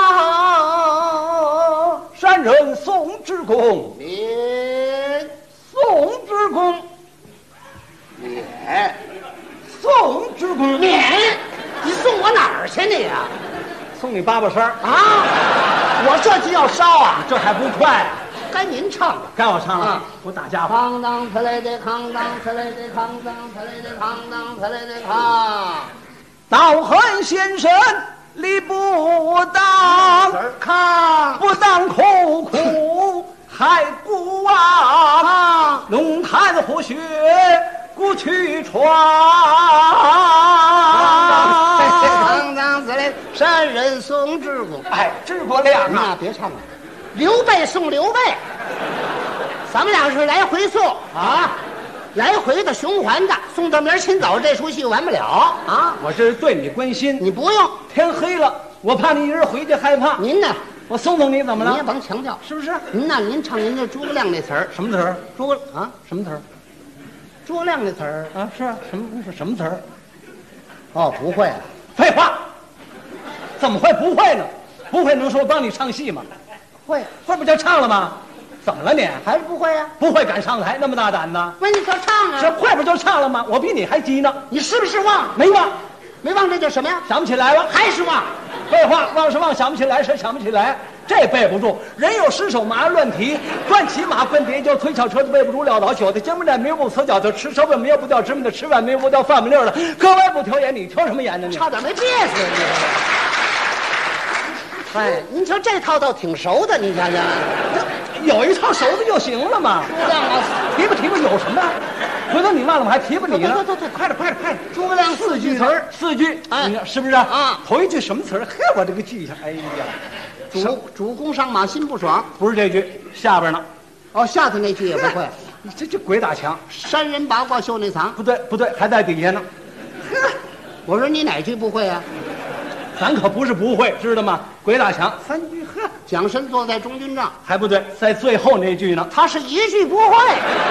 Speaker 6: 啊！
Speaker 5: 善人宋之公，
Speaker 6: 免
Speaker 5: 宋之公，
Speaker 6: 免
Speaker 5: 宋之公，
Speaker 6: 免。你送我哪儿去你呀？
Speaker 5: 送你8把声
Speaker 6: 啊！我这就要烧啊！
Speaker 5: 这还不快？
Speaker 6: 该您唱了，
Speaker 5: 该我唱了。我打架吧。
Speaker 6: 扛当呲嘞的扛当呲嘞的扛当呲嘞的扛当呲嘞的扛。
Speaker 5: 道汉先生理不当，
Speaker 6: 扛
Speaker 5: 不当苦害孤啊！龙潭虎穴故去闯。
Speaker 6: 善人宋之公，
Speaker 5: 哎，诸葛亮啊！
Speaker 6: 别唱了，刘备送刘备，咱们俩是来回送啊，来回的循环的，送到明儿清早这出戏完不了啊！
Speaker 5: 我这是对你关心，
Speaker 6: 你不用。
Speaker 5: 天黑了，我怕你一人回去害怕。
Speaker 6: 您呢？
Speaker 5: 我送送你怎么了？
Speaker 6: 您也甭强调，
Speaker 5: 是不是？
Speaker 6: 您呢？您唱您这诸葛亮那词儿，
Speaker 5: 什么词儿？
Speaker 6: 什么词儿？诸葛亮那词儿
Speaker 5: 啊？是啊，什么词儿？
Speaker 6: 哦，不会啊。
Speaker 5: 废话。怎么会不会呢？不会能说帮你唱戏吗？
Speaker 6: 会
Speaker 5: 不就唱了吗？怎么了你？
Speaker 6: 还是不会啊？
Speaker 5: 不会敢上台，那么大胆呢？
Speaker 6: 问你就唱啊！
Speaker 5: 这会不就唱了吗？我比你还急呢。
Speaker 6: 你是不是忘？
Speaker 5: 没忘，
Speaker 6: 没忘这叫什么呀？
Speaker 5: 想不起来了，
Speaker 6: 还是忘？
Speaker 5: 废话，忘是忘，想不起来是想不起来，这背不住。人有失手马乱蹄，惯骑马惯跌跤，推小车子背不住撂倒，酒在江边站没有不死脚，就吃烧饼没有不掉芝麻的，吃饭没有不掉蒜末粒的。各位不挑眼，你挑什么眼呢？你
Speaker 6: 差点没憋死你！ 哎，您瞧这套倒挺熟的，您瞧瞧。
Speaker 5: 有一套熟的就行了嘛。
Speaker 6: 诸葛亮啊，
Speaker 5: 提吧有什么？回头你忘了我还提吧你呢。
Speaker 6: 对，快点！诸葛亮4句词儿
Speaker 5: ，4句，
Speaker 6: 哎，
Speaker 5: 是不是啊？头一句什么词儿？嘿，我这个记一下。哎呀，
Speaker 6: 主公上马心不爽，
Speaker 5: 不是这句，下边呢。
Speaker 6: 哦，下头那句也不会。
Speaker 5: 这鬼打墙，
Speaker 6: 山人八卦秀内藏。
Speaker 5: 不对，还在底下呢。
Speaker 6: 呵，我说你哪句不会啊？
Speaker 5: 咱可不是不会，知道吗？鬼打墙3句，呵，
Speaker 6: 蒋申坐在中军帐，
Speaker 5: 还不对，在最后那句呢。
Speaker 6: 他是1句不会。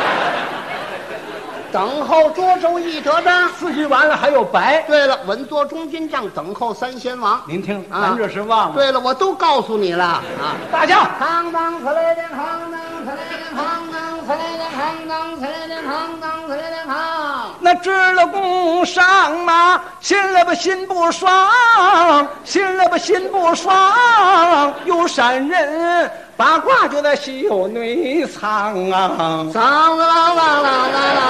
Speaker 6: 等候涿州一得章
Speaker 5: ，4句完了还有白。
Speaker 6: 对了，稳坐中军帐，等候3贤王。
Speaker 5: 您听，咱这是忘了。
Speaker 6: 对了，我都告诉你了啊！
Speaker 5: 大叫，
Speaker 6: 哐当呲嘞的哐当呲嘞的哐当呲嘞的哐当呲嘞的哐当呲嘞的哐。
Speaker 5: 那知了公上马，心了吧心不爽，心了吧心不爽，有山人八卦就在袖内藏啊！
Speaker 6: 当当当当当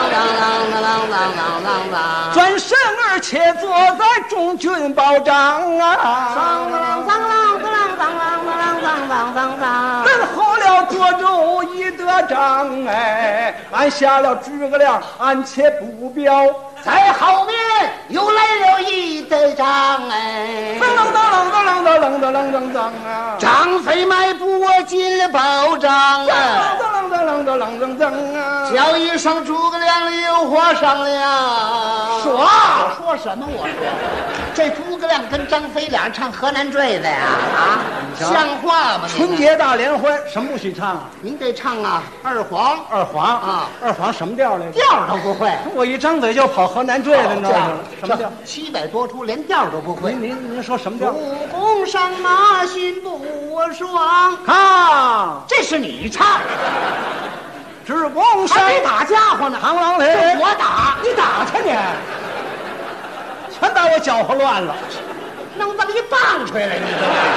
Speaker 6: 当，
Speaker 5: 转身而且坐在中军宝帐啊！等候了涿州一得章，哎，俺下了诸葛亮，俺且不表，
Speaker 6: 在后面又来了一得章，哎，
Speaker 5: 当啊！
Speaker 6: 张飞迈步我进了宝帐啊！叫一声诸葛亮有话商量。说什么？我说这诸葛亮跟张飞俩人唱河南坠子呀？啊，像话吗？
Speaker 5: 春节大联欢什么不许唱啊？
Speaker 6: 您得唱啊，二黄啊，
Speaker 5: 二黄什么调来着？
Speaker 6: 调都不会。
Speaker 5: 我一张嘴就跑河南坠子，你知道吗？什么调
Speaker 6: ？700多出，连调都不会。
Speaker 5: 您说什么调？
Speaker 6: 主公上马心不爽，
Speaker 5: 啊，
Speaker 6: 这是你唱。
Speaker 5: 只公上
Speaker 6: 还没打家伙呢，
Speaker 5: 螳螂嘞！
Speaker 6: 我打，
Speaker 5: 你打他你，全把我搅和乱了，
Speaker 6: 弄这么一棒槌来，你知道吗？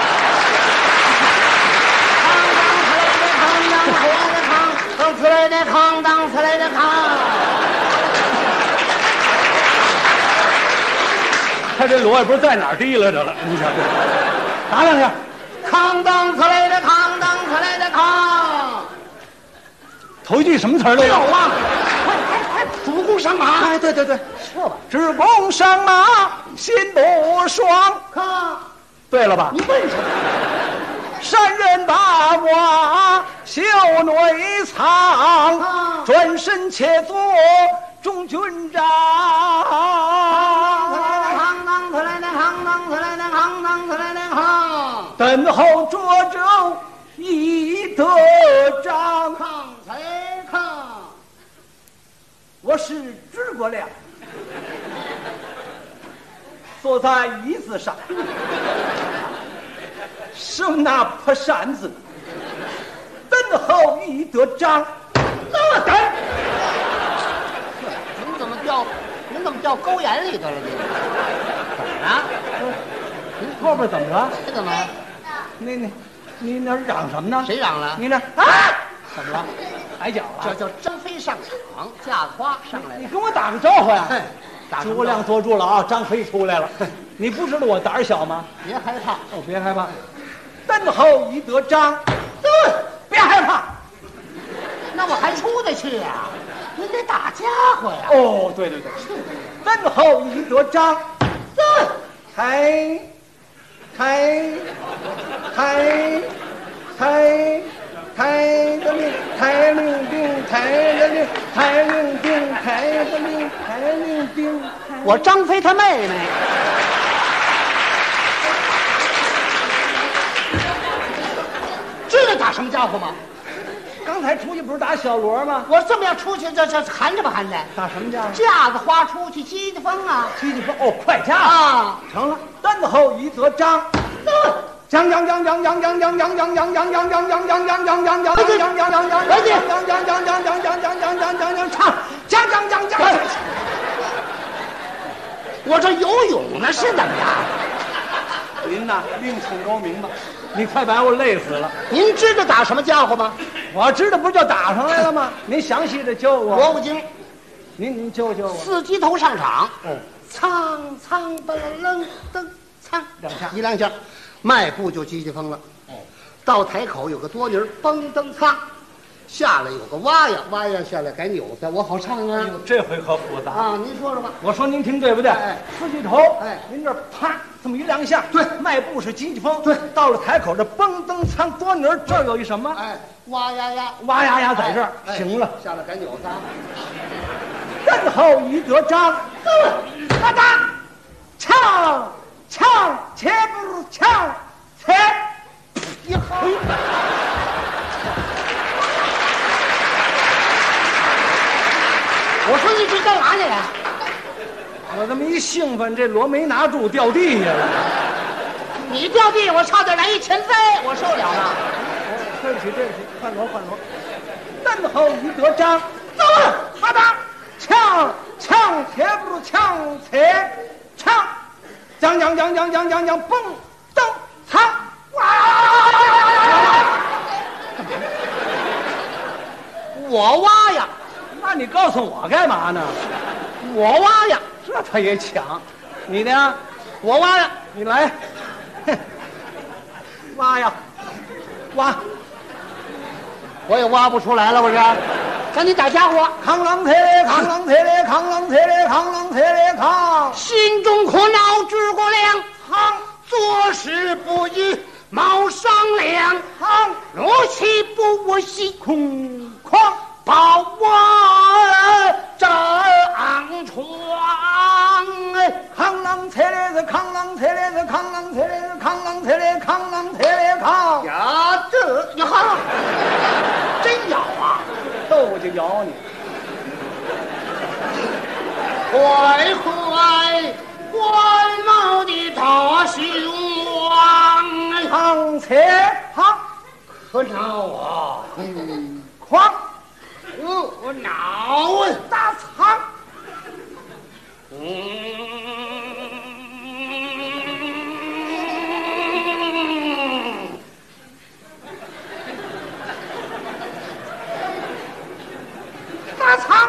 Speaker 6: 当呲来的扛，当呲来的扛。
Speaker 5: 他这锣也不知道在哪儿提了着了，你瞧这，打两下，
Speaker 6: 扛当呲来的扛，当呲来的扛。
Speaker 5: 头一句什么词儿来着？
Speaker 6: 我忘了，快！主公上马！
Speaker 5: 哎，对，
Speaker 6: 说吧。
Speaker 5: 只公上马，心不爽。
Speaker 6: 看，
Speaker 5: 对了吧？
Speaker 6: 你问什么？
Speaker 5: 山人八卦袖内藏，转身且坐中军帐。等候涿州一得章。我是诸葛亮，坐在椅子上，手拿破扇子，等候一得章。那等，
Speaker 6: 您怎么掉沟眼里头了？怎么了？
Speaker 5: 您后边怎么了？
Speaker 6: 这怎么了？
Speaker 5: 你那嚷什么呢？
Speaker 6: 谁嚷了？
Speaker 5: 你那啊？怎么了？踩脚了？
Speaker 6: 这叫张飞上场，架子花上来了。
Speaker 5: 你跟我打个招呼呀！诸葛亮坐住了啊，张飞出来了。你不知道我胆小吗？
Speaker 6: 别害怕，
Speaker 5: 别害怕。等候一得章，别害怕。
Speaker 6: 那我还出得去呀？您得打家伙呀！
Speaker 5: 哦，对，等候一得章，抬令兵，
Speaker 6: 我张飞他妹妹。知道打什么家伙吗？
Speaker 5: 刚才出去不是打小锣吗？
Speaker 6: 我这么样出去，这含着吧含着？
Speaker 5: 打什么架？
Speaker 6: 架子花出去，急急风啊！
Speaker 5: 急急风哦，快架
Speaker 6: 啊！
Speaker 5: 成了，等候一得章。讲，
Speaker 6: 我这游泳呢是怎么着？
Speaker 5: 您呐，另请高明吧。你快把我累死了。
Speaker 6: 您知道打什么家伙吗？
Speaker 5: 我知道，不是就打上来了吗？您详细的教我。
Speaker 6: 罗不惊，
Speaker 5: 您教我。
Speaker 6: 四鸡头上场，
Speaker 5: 哦，
Speaker 6: 苍苍不楞登苍
Speaker 5: 两下，
Speaker 6: 一两下。 迈步就急急风了。到台口有个多尼儿蹦蹬擦，下来有个蛙呀，蛙呀下来改扭子，我好唱啊。
Speaker 5: 这回可复杂
Speaker 6: 啊！您说说吧。
Speaker 5: 我说您听对不对？
Speaker 6: 哎，
Speaker 5: 四句头。
Speaker 6: 哎，
Speaker 5: 您这啪这么一两下，
Speaker 6: 对，
Speaker 5: 迈步是急急风。
Speaker 6: 对，
Speaker 5: 到了台口这蹦蹬苍多尼儿，这儿有一什么？
Speaker 6: 哎，蛙呀呀，
Speaker 5: 蛙呀呀在这儿。
Speaker 6: 哎，
Speaker 5: 行了，
Speaker 6: 下来改扭子。
Speaker 5: 任后一得章，哒哒，呛，且不如呛，且一好。
Speaker 6: 我说你这干嘛去呀？
Speaker 5: 我这么一兴奋，这锣没拿住，掉地下了。
Speaker 6: 你掉地，我差点来一前飞，我受了了。
Speaker 5: 对不起，换锣。任后一得章，走，哈达，呛，且不如呛，且呛，将，蹦蹬苍，哇！
Speaker 6: 我挖呀，
Speaker 5: 那你告诉我干嘛呢？
Speaker 6: 我挖呀，
Speaker 5: 这他也抢，你呢？
Speaker 6: 我挖呀，
Speaker 5: 你来，挖呀，挖，
Speaker 6: 我也挖不出来了，不是？赶紧打家伙！
Speaker 5: 扛啷铁嘞，扛啷铁嘞，扛啷铁嘞，扛啷铁嘞，扛！
Speaker 6: 心中苦恼知过量，做事不义冒商量，怒气不我心空旷，把我张床。
Speaker 5: 扛啷铁嘞是扛啷铁嘞是扛啷铁嘞是扛啷铁嘞扛啷铁嘞扛
Speaker 6: 呀，这呀哈，真咬啊！
Speaker 5: 逗我就咬你。
Speaker 6: 坏毛的大雄王，
Speaker 5: 扛铁扛，
Speaker 6: 可恼啊！
Speaker 5: 狂，
Speaker 6: 我恼啊！
Speaker 5: 大仓，大仓。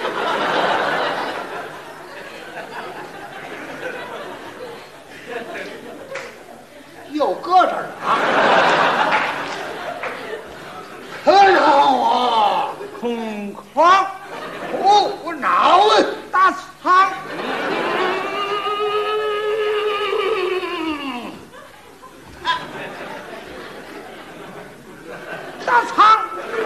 Speaker 6: 又搁这儿了啊！可恼啊！
Speaker 5: 空旷，
Speaker 6: 我恼啊！
Speaker 5: 大仓，大仓，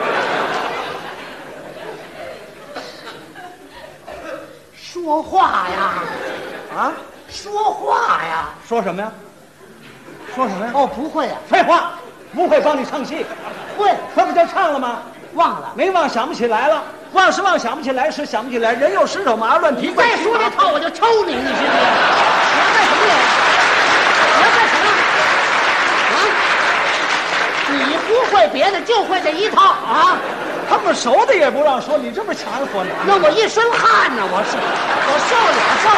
Speaker 6: 说话呀！
Speaker 5: 啊，
Speaker 6: 说话呀！
Speaker 5: 说什么呀？说什么呀？
Speaker 6: 哦，不会呀。
Speaker 5: 废话，不会帮你唱戏。
Speaker 6: 会，
Speaker 5: 这不就唱了吗？
Speaker 6: 忘了，
Speaker 5: 没忘，想不起来了。忘是忘，想不起来是想不起来。人又石头马乱提。
Speaker 6: 再说这套我就抽你！你信不信？你要干什么呀？你要干什么？啊！你不会别的，就会这一套啊！
Speaker 5: 他们熟的也不让说，你这么抢火呢？
Speaker 6: 那我一身汗呢，我受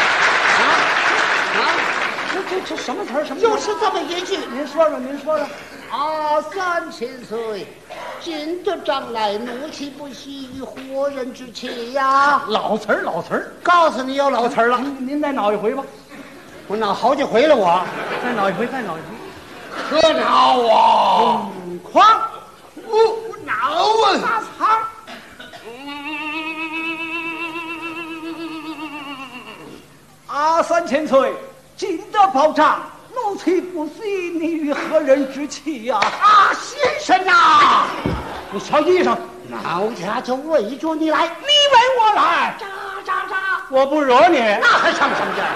Speaker 6: 了。
Speaker 5: 这什么词儿？什么？
Speaker 6: 就是这么一句。
Speaker 5: 您说说。
Speaker 6: 3000岁，进得帐来，怒气不息于活人之气呀！
Speaker 5: 老词儿。
Speaker 6: 告诉你有老词儿了。
Speaker 5: 您再恼一回吧。
Speaker 6: 我恼好几回了，我。
Speaker 5: 再恼一回。
Speaker 6: 可恼啊！
Speaker 5: 狂，
Speaker 6: 我恼啊！
Speaker 5: 大仓。3000岁，进得宝帐，怒气不息，你与何人之气呀？
Speaker 6: 先生呐，
Speaker 5: 你瞧衣裳，
Speaker 6: 老家就围着你来，
Speaker 5: 你围我来，
Speaker 6: 喳，
Speaker 5: 我不惹你，
Speaker 6: 那还上什么劲儿？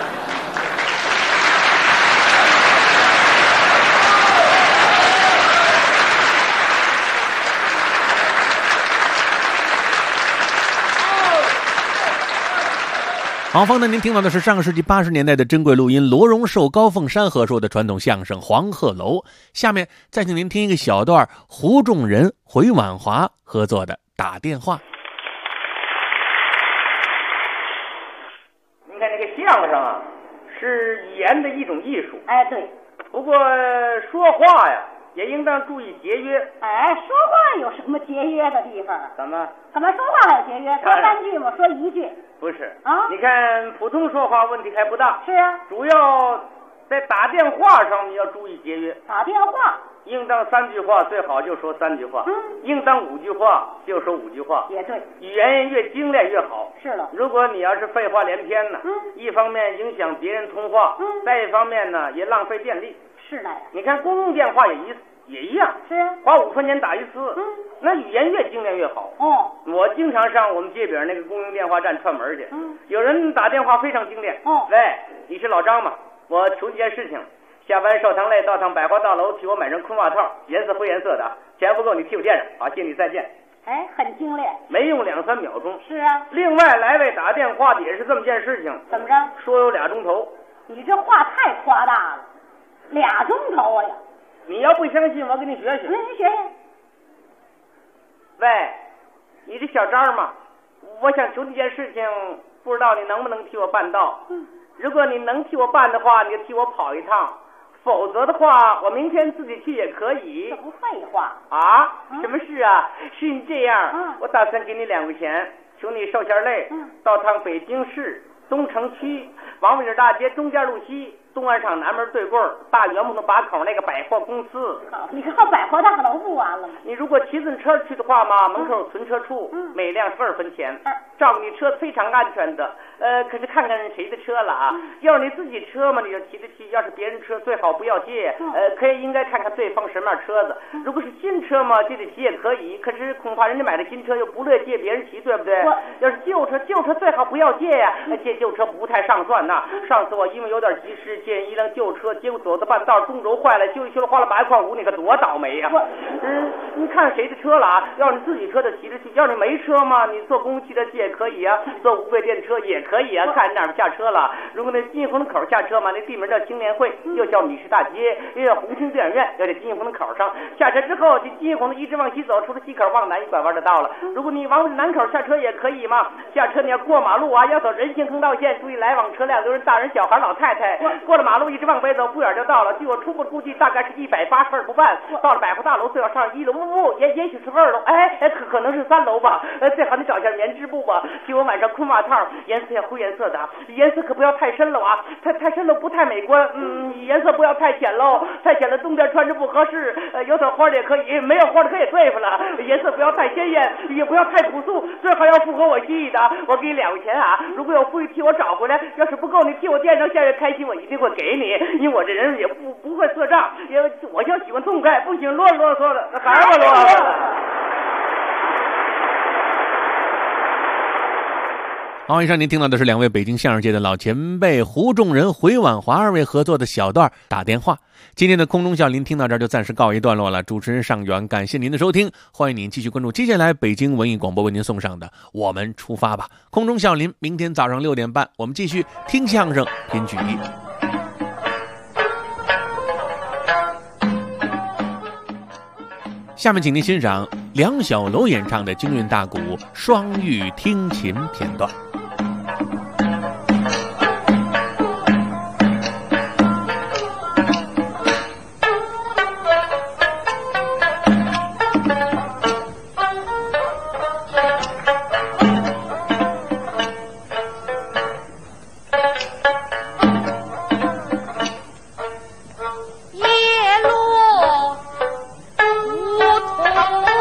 Speaker 2: 好，方呢，您听到的是上个世纪80年代的珍贵录音，罗荣寿、高凤山合说的传统相声《黄鹤楼》。下面再请您听一个小段胡仲仁、回婉华合作的《打电话》。
Speaker 14: 您看这个相声啊，是语言的一种艺术。
Speaker 15: 哎，对。
Speaker 14: 不过说话呀，也应当注意节约。
Speaker 15: 哎，说话有什么节约的地方？
Speaker 14: 怎么
Speaker 15: 说话还有节约？说3句吗？说1句？
Speaker 14: 不是
Speaker 15: 啊？
Speaker 14: 你看普通说话问题还不大。
Speaker 15: 是啊。
Speaker 14: 主要在打电话上你要注意节约。
Speaker 15: 打电话
Speaker 14: 应当3句话，最好就说3句话。应当5句话，就说5句话。
Speaker 15: 也对，
Speaker 14: 语言越精炼越好。
Speaker 15: 是了，
Speaker 14: 如果你要是废话连篇呢，一方面影响别人通话，再一方面呢也浪费电力。
Speaker 15: 是那样。
Speaker 14: 你看公用电话也一样，
Speaker 15: 是啊，
Speaker 14: 花5块钱打一次。那语言越精炼越好。我经常上我们街边那个公用电话站串门去。有人打电话非常精炼。喂，你是老张吗？我求一件事情。下班受堂累，到趟百货大楼替我买身裤袜套，颜色灰颜色的，钱不够你替我垫上。好，谢你再见。
Speaker 15: 哎，很精炼，
Speaker 14: 没用2、3秒钟。
Speaker 15: 是啊。
Speaker 14: 另外来位打电话的也是这么件事情。
Speaker 15: 怎么着？
Speaker 14: 说有2钟头。
Speaker 15: 你这话太夸大了，2钟头啊呀！
Speaker 14: 你要不相信，我给你学学。
Speaker 15: 你学学。
Speaker 14: 喂，你这小张吗？我想求你件事情，不知道你能不能替我办到？如果你能替我办的话，你就替我跑一趟。否则的话，我明天自己去也可以。
Speaker 15: 这不废话
Speaker 14: 啊？什么事啊？是你这样，我打算给你2块钱，求你受下累，到趟北京市东城区王府井大街中间路西东安厂南门对过大圆木头把口那个百货公司。
Speaker 15: 你靠百货大楼不完了吗？
Speaker 14: 你如果骑自行车去的话嘛，门口有存车处，每辆12分钱，照顾你车非常安全的。可是看看谁的车了啊？要是你自己车嘛，你就骑着骑；要是别人车，最好不要借。应该看看对方什么样车子。如果是新车嘛，借着骑也可以。可是恐怕人家买的新车又不乐意借别人骑，对不对？要是旧车最好不要借呀。借旧车不太上算呐。上次我因为有点急事借一辆旧车，结果走到半道中轴坏了，修一修了花了8块5，你可多倒霉呀！你看谁的车了啊？要是你自己车就骑着去，要是没车嘛，你坐公共汽车去也可以啊，坐无轨电车也可以啊。看你哪儿下车了。如果那金红口下车嘛，那地名叫青年会，又叫米市大街，又叫红星电影院，要在金红的口上下车之后，就金红的一直往西走，出了西口往南一拐弯就到了。如果你往南口下车也可以嘛，下车你要过马路啊，要走人行横道线，注意来往车辆都是大人、小孩、老太太。过了马路一直往北走，不远就到了。据我初步估计，大概是182不办。到了百货大楼，最好上1楼，也许是2楼，可能是3楼吧。最好你找一下棉织布吧，替我买上裤袜套，颜色要灰颜色的，颜色可不要太深了啊，太深了不太美观。颜色不要太浅喽，太浅了冬天穿着不合适。有朵花的也可以，没有花的可以对付了。颜色不要太鲜艳，也不要太朴素，最好要符合我心意的。我给你2块钱啊，如果有富裕替我找回来，要是不够你替我垫上，下月开心我一定会给你，因为我这人也不会算账，我就喜欢痛快，不喜欢啰嗦的，还是啰嗦。
Speaker 2: 好，以上您听到的是2位北京相声界的老前辈胡仲仁、回婉华2位合作的小段打电话。今天的空中笑林听到这儿就暂时告一段落了。主持人尚远，感谢您的收听，欢迎您继续关注接下来北京文艺广播为您送上的我们出发吧空中笑林。明天早上6点半，我们继续听相声品曲艺。下面请您欣赏梁小楼演唱的京韵大鼓《双玉听琴》片段。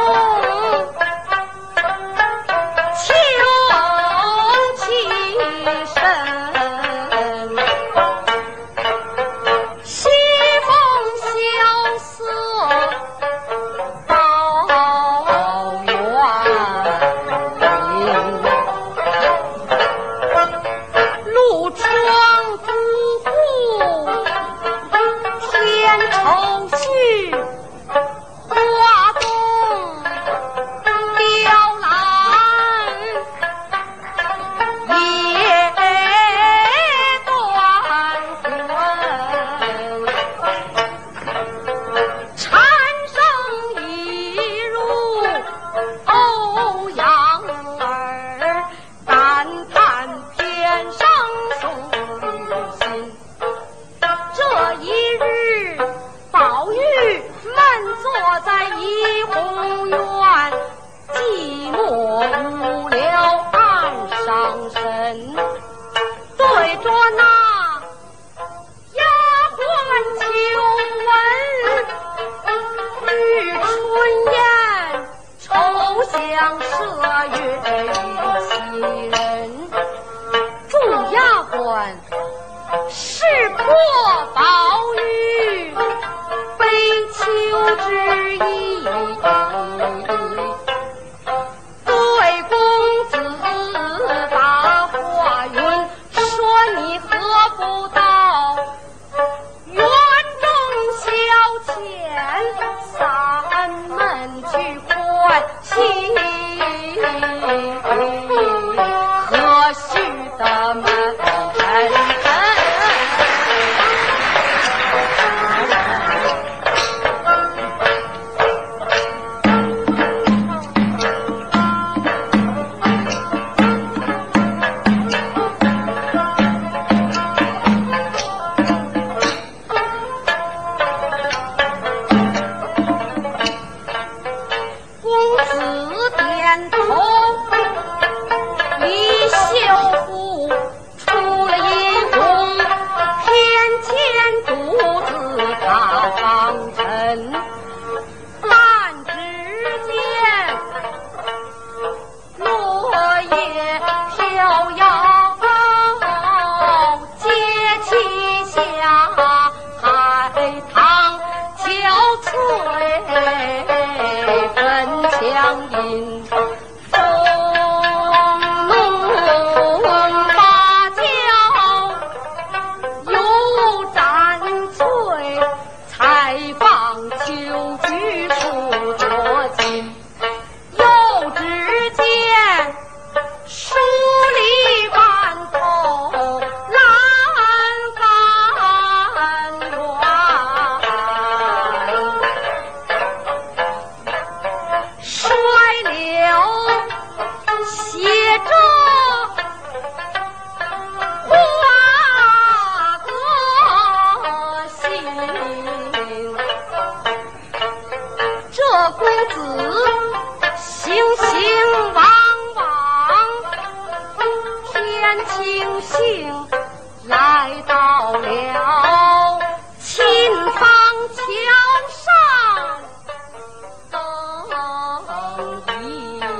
Speaker 11: 情。
Speaker 16: 来到了秦坊桥上等一人，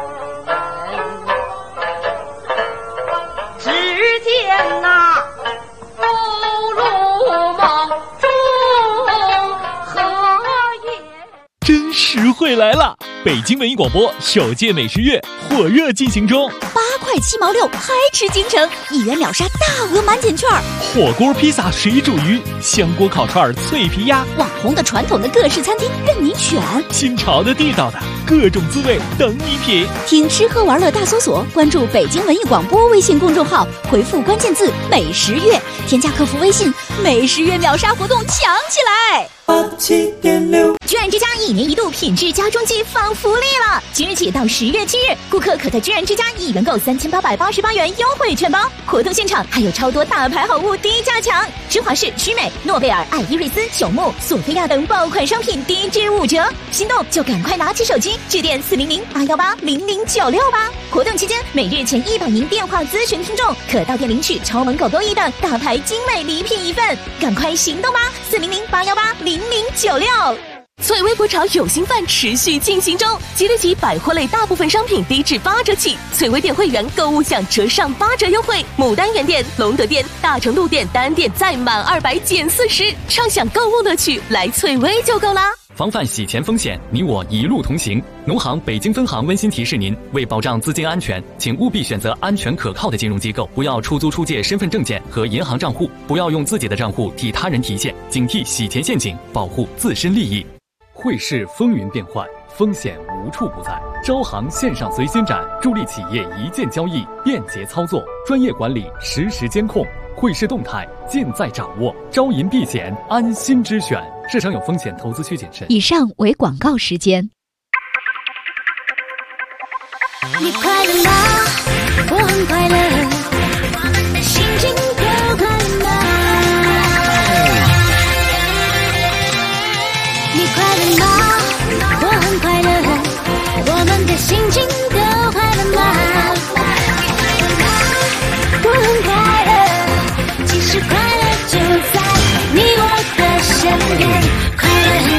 Speaker 16: 只见那《红楼梦》中荷叶。
Speaker 10: 真实惠来了！北京文艺广播首届美食月火热进行中
Speaker 17: ，8块7毛6，嗨吃京城，1元秒杀大额满减券，
Speaker 10: 火锅、披萨、水煮鱼、香锅烤串、脆皮鸭，
Speaker 17: 网红的、传统的各式餐厅任你选，
Speaker 10: 新潮的、地道的各种滋味等你品。
Speaker 17: 听吃喝玩乐大搜索，关注北京文艺广播微信公众号，回复关键字“美食月”，添加客服微信，美食月秒杀活动抢起来！87.6，
Speaker 9: 居然之家1年1度品质家装季放福利了！即日起到10月7日，顾客可在居然之家1元购3888元优惠券包，活动现场还有超多大牌好物低价抢，施华仕、曲美、诺贝尔、爱依瑞斯、朽木、索菲亚等爆款商品低至5折，心动就赶快拿起手机致电400-818-0096吧！活动期间，每日前100名电话咨询听众可到店领取超萌狗多益等大牌精美礼品1份，赶快行动吧！400-818-0096。脆微国潮有新饭持续进行中，即日起百货类大部分商品低至8折起，脆微店会员购物享折上8折优惠，牡丹园店、隆德店、大成都店单店再满200减40，畅享购物乐趣，来脆微就够啦！
Speaker 10: 防范洗钱风险，你我一路同行。农行北京分行温馨提示您：为保障资金安全，请务必选择安全可靠的金融机构，不要出租出借身份证件和银行账户，不要用自己的账户替他人提现，警惕洗钱陷阱，保护自身利益。汇市风云变幻，风险无处不在。招行线上随心展，助力企业一键交易，便捷操作，专业管理，实时监控，汇市动态尽在掌握。招银避险，安心之选。市场有风险，投资需谨慎。
Speaker 17: 以上为广告时间。
Speaker 11: 你快乐吗？我很快乐，心情都快乐。你快乐吗？我很快乐，我们的心情都快乐吗？我很快乐，其实快乐就在你我的身边，快乐很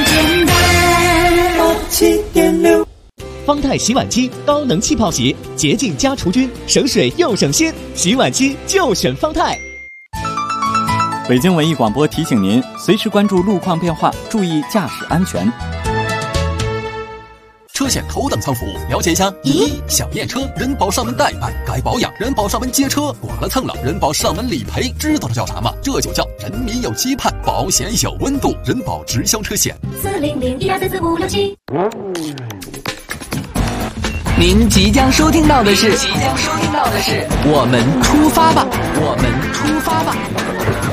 Speaker 11: 简单。
Speaker 12: 87.6，方太洗碗机高能气泡洗，洁净加除菌，省水又省心，洗碗机就选方太。
Speaker 13: 北京文艺广播提醒您，随时关注路况变化，注意驾驶安全。
Speaker 18: 车险头等舱服务，了解一下。1. 小验车，人保上门代办；该保养，人保上门接车；剐了蹭了，人保上门理赔。知道这叫啥吗？这就叫人民有期盼，保险有温度。人保直销车险。
Speaker 11: 400-1234567。
Speaker 12: 您即将收听到的是，我们出发吧，我们出发吧。